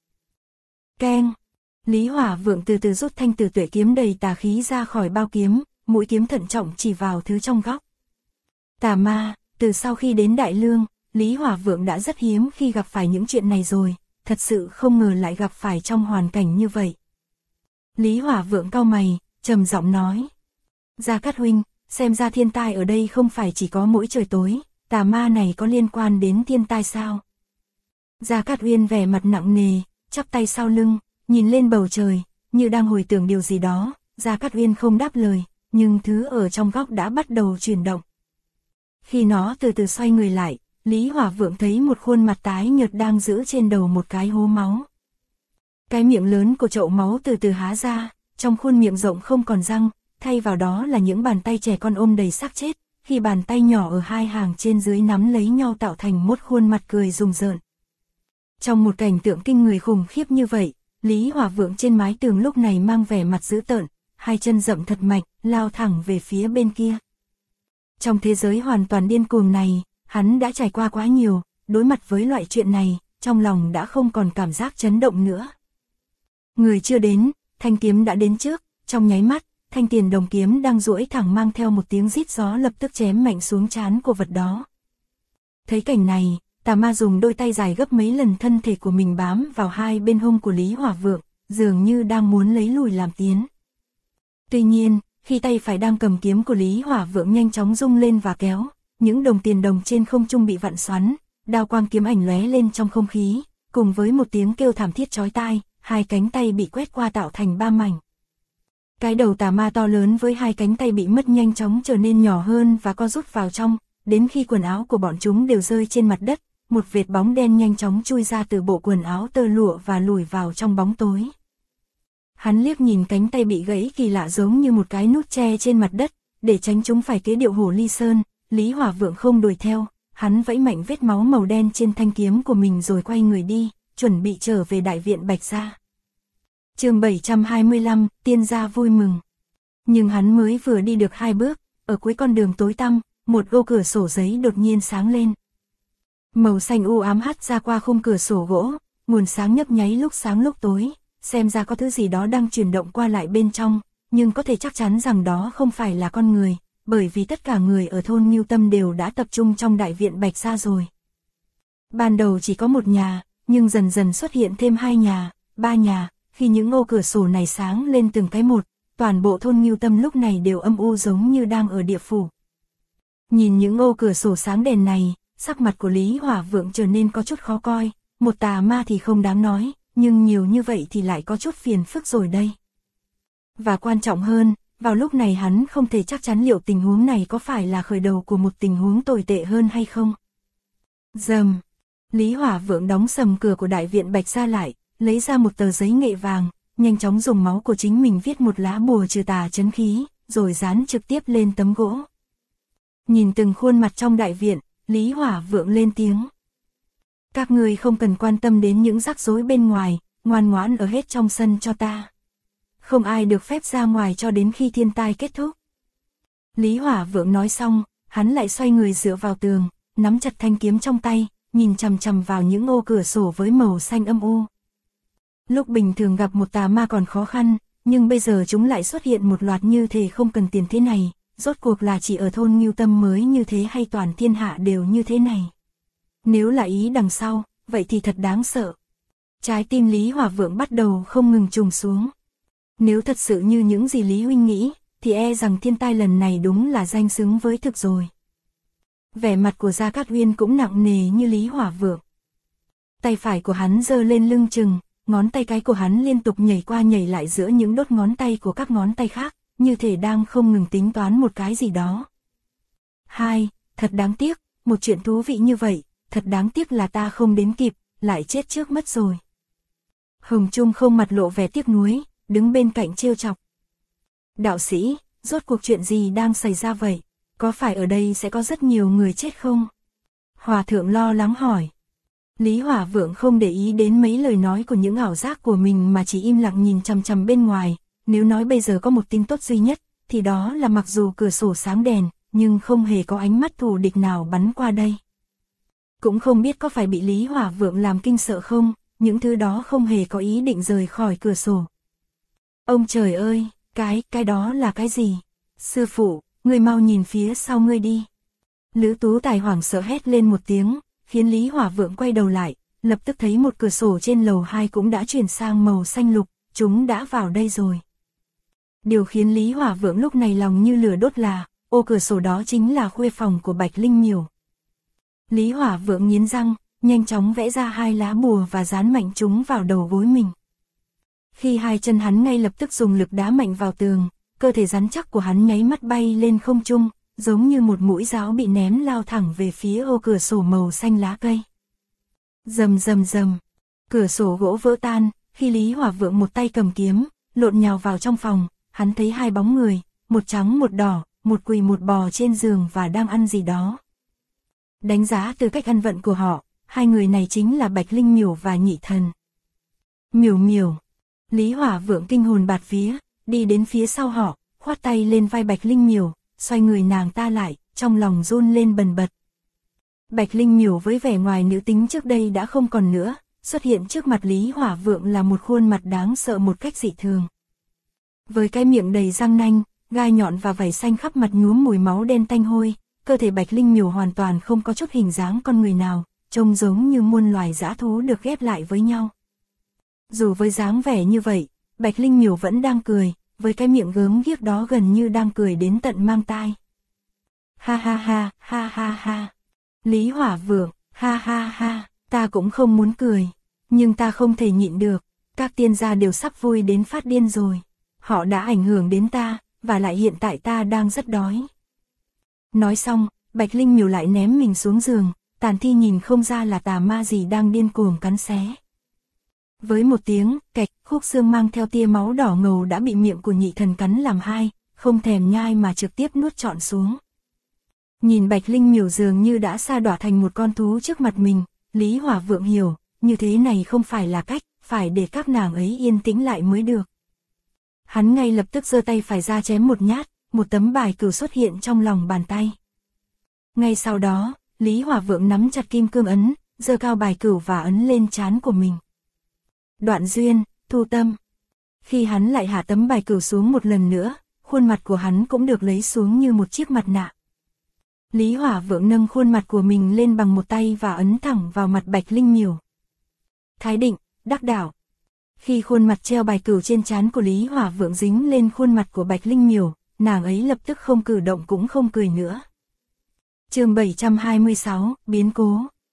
Keng! Lý Hỏa Vượng từ từ rút thanh Tử Tuệ kiếm đầy tà khí ra khỏi bao kiếm, mũi kiếm thận trọng chỉ vào thứ trong góc. Tà ma, từ sau khi đến Đại Lương, Lý Hỏa Vượng đã rất hiếm khi gặp phải những chuyện này rồi, thật sự không ngờ lại gặp phải trong hoàn cảnh như vậy. Lý Hỏa Vượng cau mày, trầm giọng nói. Gia Cát huynh, xem ra thiên tai ở đây không phải chỉ có mỗi trời tối, tà ma này có liên quan đến thiên tai sao? Gia Cát Uyên vẻ mặt nặng nề, chắp tay sau lưng, nhìn lên bầu trời, như đang hồi tưởng điều gì đó. Gia Cát Uyên không đáp lời, nhưng thứ ở trong góc đã bắt đầu chuyển động. Khi nó từ từ xoay người lại, Lý Hỏa Vượng thấy một khuôn mặt tái nhợt đang giữ trên đầu một cái hố máu. Cái miệng lớn của chậu máu từ từ há ra, trong khuôn miệng rộng không còn răng, thay vào đó là những bàn tay trẻ con ôm đầy xác chết, khi bàn tay nhỏ ở hai hàng trên dưới nắm lấy nhau tạo thành một khuôn mặt cười rùng rợn. Trong một cảnh tượng kinh người khủng khiếp như vậy, Lý Hỏa Vượng trên mái tường lúc này mang vẻ mặt dữ tợn, hai chân rậm thật mạnh, lao thẳng về phía bên kia. Trong thế giới hoàn toàn điên cuồng này, hắn đã trải qua quá nhiều, đối mặt với loại chuyện này, trong lòng đã không còn cảm giác chấn động nữa. Người chưa đến, thanh kiếm đã đến trước, trong nháy mắt, thanh tiền đồng kiếm đang duỗi thẳng mang theo một tiếng rít gió lập tức chém mạnh xuống trán của vật đó. Thấy cảnh này, tà ma dùng đôi tay dài gấp mấy lần thân thể của mình bám vào hai bên hông của Lý Hỏa Vượng, dường như đang muốn lấy lùi làm tiến. Tuy nhiên, khi tay phải đang cầm kiếm của Lý Hỏa Vượng nhanh chóng rung lên và kéo, những đồng tiền đồng trên không trung bị vặn xoắn, đao quang kiếm ảnh lóe lên trong không khí, cùng với một tiếng kêu thảm thiết chói tai, hai cánh tay bị quét qua tạo thành ba mảnh. Cái đầu tà ma to lớn với hai cánh tay bị mất nhanh chóng trở nên nhỏ hơn và co rút vào trong, đến khi quần áo của bọn chúng đều rơi trên mặt đất, một vệt bóng đen nhanh chóng chui ra từ bộ quần áo tơ lụa và lùi vào trong bóng tối. Hắn liếc nhìn cánh tay bị gãy kỳ lạ giống như một cái nút tre trên mặt đất, để tránh chúng phải kế điệu Hồ Ly Sơn, Lý Hỏa Vượng không đuổi theo, hắn vẫy mạnh vết máu màu đen trên thanh kiếm của mình rồi quay người đi, chuẩn bị trở về đại viện Bạch Gia. Chương 725, tiên gia vui mừng. Nhưng hắn mới vừa đi được 2 bước, ở cuối con đường tối tăm, một ô cửa sổ giấy đột nhiên sáng lên. Màu xanh u ám hắt ra qua khung cửa sổ gỗ, nguồn sáng nhấp nháy lúc sáng lúc tối, xem ra có thứ gì đó đang chuyển động qua lại bên trong, nhưng có thể chắc chắn rằng đó không phải là con người, bởi vì tất cả người ở thôn Ngưu Tâm đều đã tập trung trong đại viện Bạch Gia rồi. Ban đầu chỉ có một nhà, nhưng dần dần xuất hiện thêm 2 nhà, 3 nhà, khi những ô cửa sổ này sáng lên từng cái một, toàn bộ thôn Ngưu Tâm lúc này đều âm u giống như đang ở địa phủ. Nhìn những ô cửa sổ sáng đèn này, sắc mặt của Lý Hỏa Vượng trở nên có chút khó coi, một tà ma thì không đáng nói, nhưng nhiều như vậy thì lại có chút phiền phức rồi đây. Và quan trọng hơn, vào lúc này hắn không thể chắc chắn liệu tình huống này có phải là khởi đầu của một tình huống tồi tệ hơn hay không. Rầm, Lý Hỏa Vượng đóng sầm cửa của đại viện Bạch gia lại, lấy ra một tờ giấy nghệ vàng, nhanh chóng dùng máu của chính mình viết một lá bùa trừ tà trấn khí, rồi dán trực tiếp lên tấm gỗ. Nhìn từng khuôn mặt trong đại viện, Lý Hỏa Vượng lên tiếng. Các người không cần quan tâm đến những rắc rối bên ngoài, ngoan ngoãn ở hết trong sân cho ta. Không ai được phép ra ngoài cho đến khi thiên tai kết thúc. Lý Hỏa Vượng nói xong, hắn lại xoay người dựa vào tường, nắm chặt thanh kiếm trong tay, nhìn chằm chằm vào những ô cửa sổ với màu xanh âm u. Lúc bình thường gặp một tà ma còn khó khăn, nhưng bây giờ chúng lại xuất hiện một loạt như thể không cần tiền thế này, rốt cuộc là chỉ ở thôn Ngưu Tâm mới như thế hay toàn thiên hạ đều như thế này. Nếu là ý đằng sau, vậy thì thật đáng sợ. Trái tim Lý Hỏa Vượng bắt đầu không ngừng trùng xuống. Nếu thật sự như những gì Lý huynh nghĩ, thì e rằng thiên tai lần này đúng là danh xứng với thực rồi. Vẻ mặt của Gia Cát Uyên cũng nặng nề như Lý Hỏa Vượng. Tay phải của hắn giơ lên lưng chừng, ngón tay cái của hắn liên tục nhảy qua nhảy lại giữa những đốt ngón tay của các ngón tay khác, như thể đang không ngừng tính toán một cái gì đó. Thật đáng tiếc, một chuyện thú vị như vậy, thật đáng tiếc là ta không đến kịp, lại chết trước mất rồi. Hồng Trung không mặt lộ vẻ tiếc nuối, đứng bên cạnh trêu chọc. Đạo sĩ, rốt cuộc chuyện gì đang xảy ra vậy? Có phải ở đây sẽ có rất nhiều người chết không? Hòa thượng lo lắng hỏi. Lý Hỏa Vượng không để ý đến mấy lời nói của những ảo giác của mình mà chỉ im lặng nhìn chằm chằm bên ngoài. Nếu nói bây giờ có một tin tốt duy nhất, thì đó là mặc dù cửa sổ sáng đèn, nhưng không hề có ánh mắt thù địch nào bắn qua đây. Cũng không biết có phải bị Lý Hỏa Vượng làm kinh sợ không, những thứ đó không hề có ý định rời khỏi cửa sổ. Ông trời ơi, cái đó là cái gì? Sư phụ, ngươi mau nhìn phía sau ngươi đi. Lữ Tú Tài hoảng sợ hét lên một tiếng, khiến Lý Hỏa Vượng quay đầu lại, lập tức thấy một cửa sổ trên lầu 2 cũng đã chuyển sang màu xanh lục, chúng đã vào đây rồi. Điều khiến Lý Hỏa Vượng lúc này lòng như lửa đốt là, ô cửa sổ đó chính là khuê phòng của Bạch Linh Miểu. Lý Hỏa Vượng nghiến răng, nhanh chóng vẽ ra 2 lá bùa và dán mạnh chúng vào đầu gối mình. Khi 2 chân hắn ngay lập tức dùng lực đá mạnh vào tường, cơ thể rắn chắc của hắn nháy mắt bay lên không trung, giống như một mũi giáo bị ném lao thẳng về phía ô cửa sổ màu xanh lá cây. Rầm rầm rầm, cửa sổ gỗ vỡ tan, khi Lý Hỏa Vượng một tay cầm kiếm, lộn nhào vào trong phòng, hắn thấy 2 bóng người, một trắng một đỏ, một quỳ một bò trên giường và đang ăn gì đó. Đánh giá từ cách ăn vận của họ, 2 người này chính là Bạch Linh Miểu và Nhị Thần. Miểu Miểu, Lý Hỏa Vượng kinh hồn bạt vía, đi đến phía sau họ, khoát tay lên vai Bạch Linh Miểu, xoay người nàng ta lại, trong lòng run lên bần bật. Bạch Linh Miểu với vẻ ngoài nữ tính trước đây đã không còn nữa, xuất hiện trước mặt Lý Hỏa Vượng là một khuôn mặt đáng sợ một cách dị thường. Với cái miệng đầy răng nanh, gai nhọn và vảy xanh khắp mặt nhuốm mùi máu đen tanh hôi, cơ thể Bạch Linh Miểu hoàn toàn không có chút hình dáng con người nào, trông giống như muôn loài dã thú được ghép lại với nhau. Dù với dáng vẻ như vậy, Bạch Linh Miểu vẫn đang cười, với cái miệng gớm ghiếc đó gần như đang cười đến tận mang tai. Ha ha ha, ha ha ha. Lý Hỏa Vượng, ha ha ha, ta cũng không muốn cười, nhưng ta không thể nhịn được, các tiên gia đều sắp vui đến phát điên rồi. Họ đã ảnh hưởng đến ta, và lại hiện tại ta đang rất đói. Nói xong, Bạch Linh Miểu lại ném mình xuống giường, tàn thi nhìn không ra là tà ma gì đang điên cuồng cắn xé. Với một tiếng, cạch, khúc xương mang theo tia máu đỏ ngầu đã bị miệng của Nhị Thần cắn làm 2, không thèm nhai mà trực tiếp nuốt trọn xuống. Nhìn Bạch Linh Miểu dường như đã sa đọa thành một con thú trước mặt mình, Lý Hỏa Vượng hiểu, như thế này không phải là cách, phải để các nàng ấy yên tĩnh lại mới được. Hắn ngay lập tức giơ tay phải ra chém một nhát, một tấm bài cửu xuất hiện trong lòng bàn tay. Ngay sau đó, Lý Hỏa Vượng nắm chặt kim cương ấn, giơ cao bài cửu và ấn lên trán của mình. Đoạn duyên, thu tâm. Khi hắn lại hạ tấm bài cửu xuống một lần nữa, khuôn mặt của hắn cũng được lấy xuống như một chiếc mặt nạ. Lý Hỏa Vượng nâng khuôn mặt của mình lên bằng một tay và ấn thẳng vào mặt Bạch Linh Miểu. Thái định, đắc đạo. Khi khuôn mặt treo bài cửu trên trán của Lý Hỏa Vượng dính lên khuôn mặt của Bạch Linh Miểu, nàng ấy lập tức không cử động cũng không cười nữa. Chương 726, biến cố.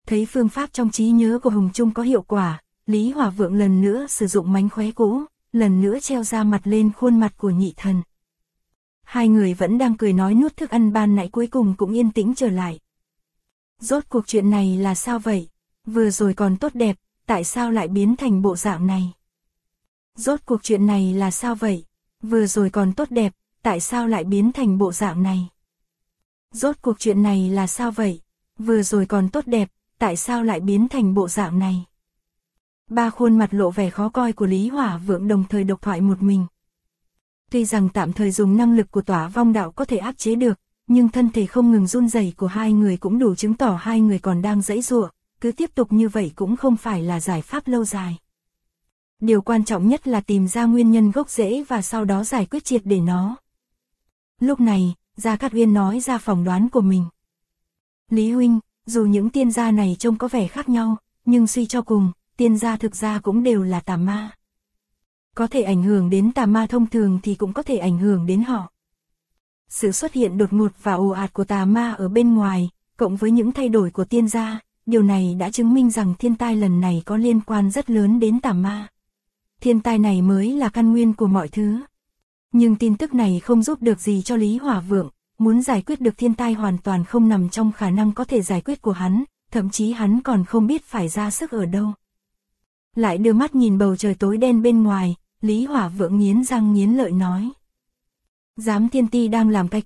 Thấy phương pháp trong trí nhớ của Hùng Trung có hiệu quả, Lý Hỏa Vượng lần nữa sử dụng mánh khóe cũ, lần nữa treo ra mặt lên khuôn mặt của nhị thần. Hai người vẫn đang cười nói nuốt thức ăn ban nãy cuối cùng cũng yên tĩnh trở lại. Rốt cuộc chuyện này là sao vậy? Vừa rồi còn tốt đẹp, tại sao lại biến thành bộ dạng này? Rốt cuộc chuyện này là sao vậy? Vừa rồi còn tốt đẹp, tại sao lại biến thành bộ dạng này? Rốt cuộc chuyện này là sao vậy? Vừa rồi còn tốt đẹp, tại sao lại biến thành bộ dạng này? Ba khuôn mặt lộ vẻ khó coi của Lý Hỏa Vượng đồng thời độc thoại một mình. Tuy rằng tạm thời dùng năng lực của Tỏa Vong Đạo có thể áp chế được, nhưng thân thể không ngừng run rẩy của hai người cũng đủ chứng tỏ hai người còn đang giãy giụa, cứ tiếp tục như vậy cũng không phải là giải pháp lâu dài. Điều quan trọng nhất là tìm ra nguyên nhân gốc rễ và sau đó giải quyết triệt để nó. Lúc này, Gia Cát Uyên nói ra phỏng đoán của mình. Lý huynh, dù những tiên gia này trông có vẻ khác nhau, nhưng suy cho cùng, tiên gia thực ra cũng đều là tà ma. Có thể ảnh hưởng đến tà ma thông thường thì cũng có thể ảnh hưởng đến họ. Sự xuất hiện đột ngột và ồ ạt của tà ma ở bên ngoài, cộng với những thay đổi của tiên gia, điều này đã chứng minh rằng thiên tai lần này có liên quan rất lớn đến tà ma. Thiên tai này mới là căn nguyên của mọi thứ. Nhưng tin tức này không giúp được gì cho Lý Hỏa Vượng, muốn giải quyết được thiên tai hoàn toàn không nằm trong khả năng có thể giải quyết của hắn, thậm chí hắn còn không biết phải ra sức ở đâu. Lại đưa mắt nhìn bầu trời tối đen bên ngoài, Lý Hỏa Vượng nghiến răng nghiến lợi nói. Giám Thiên Ti đang làm cái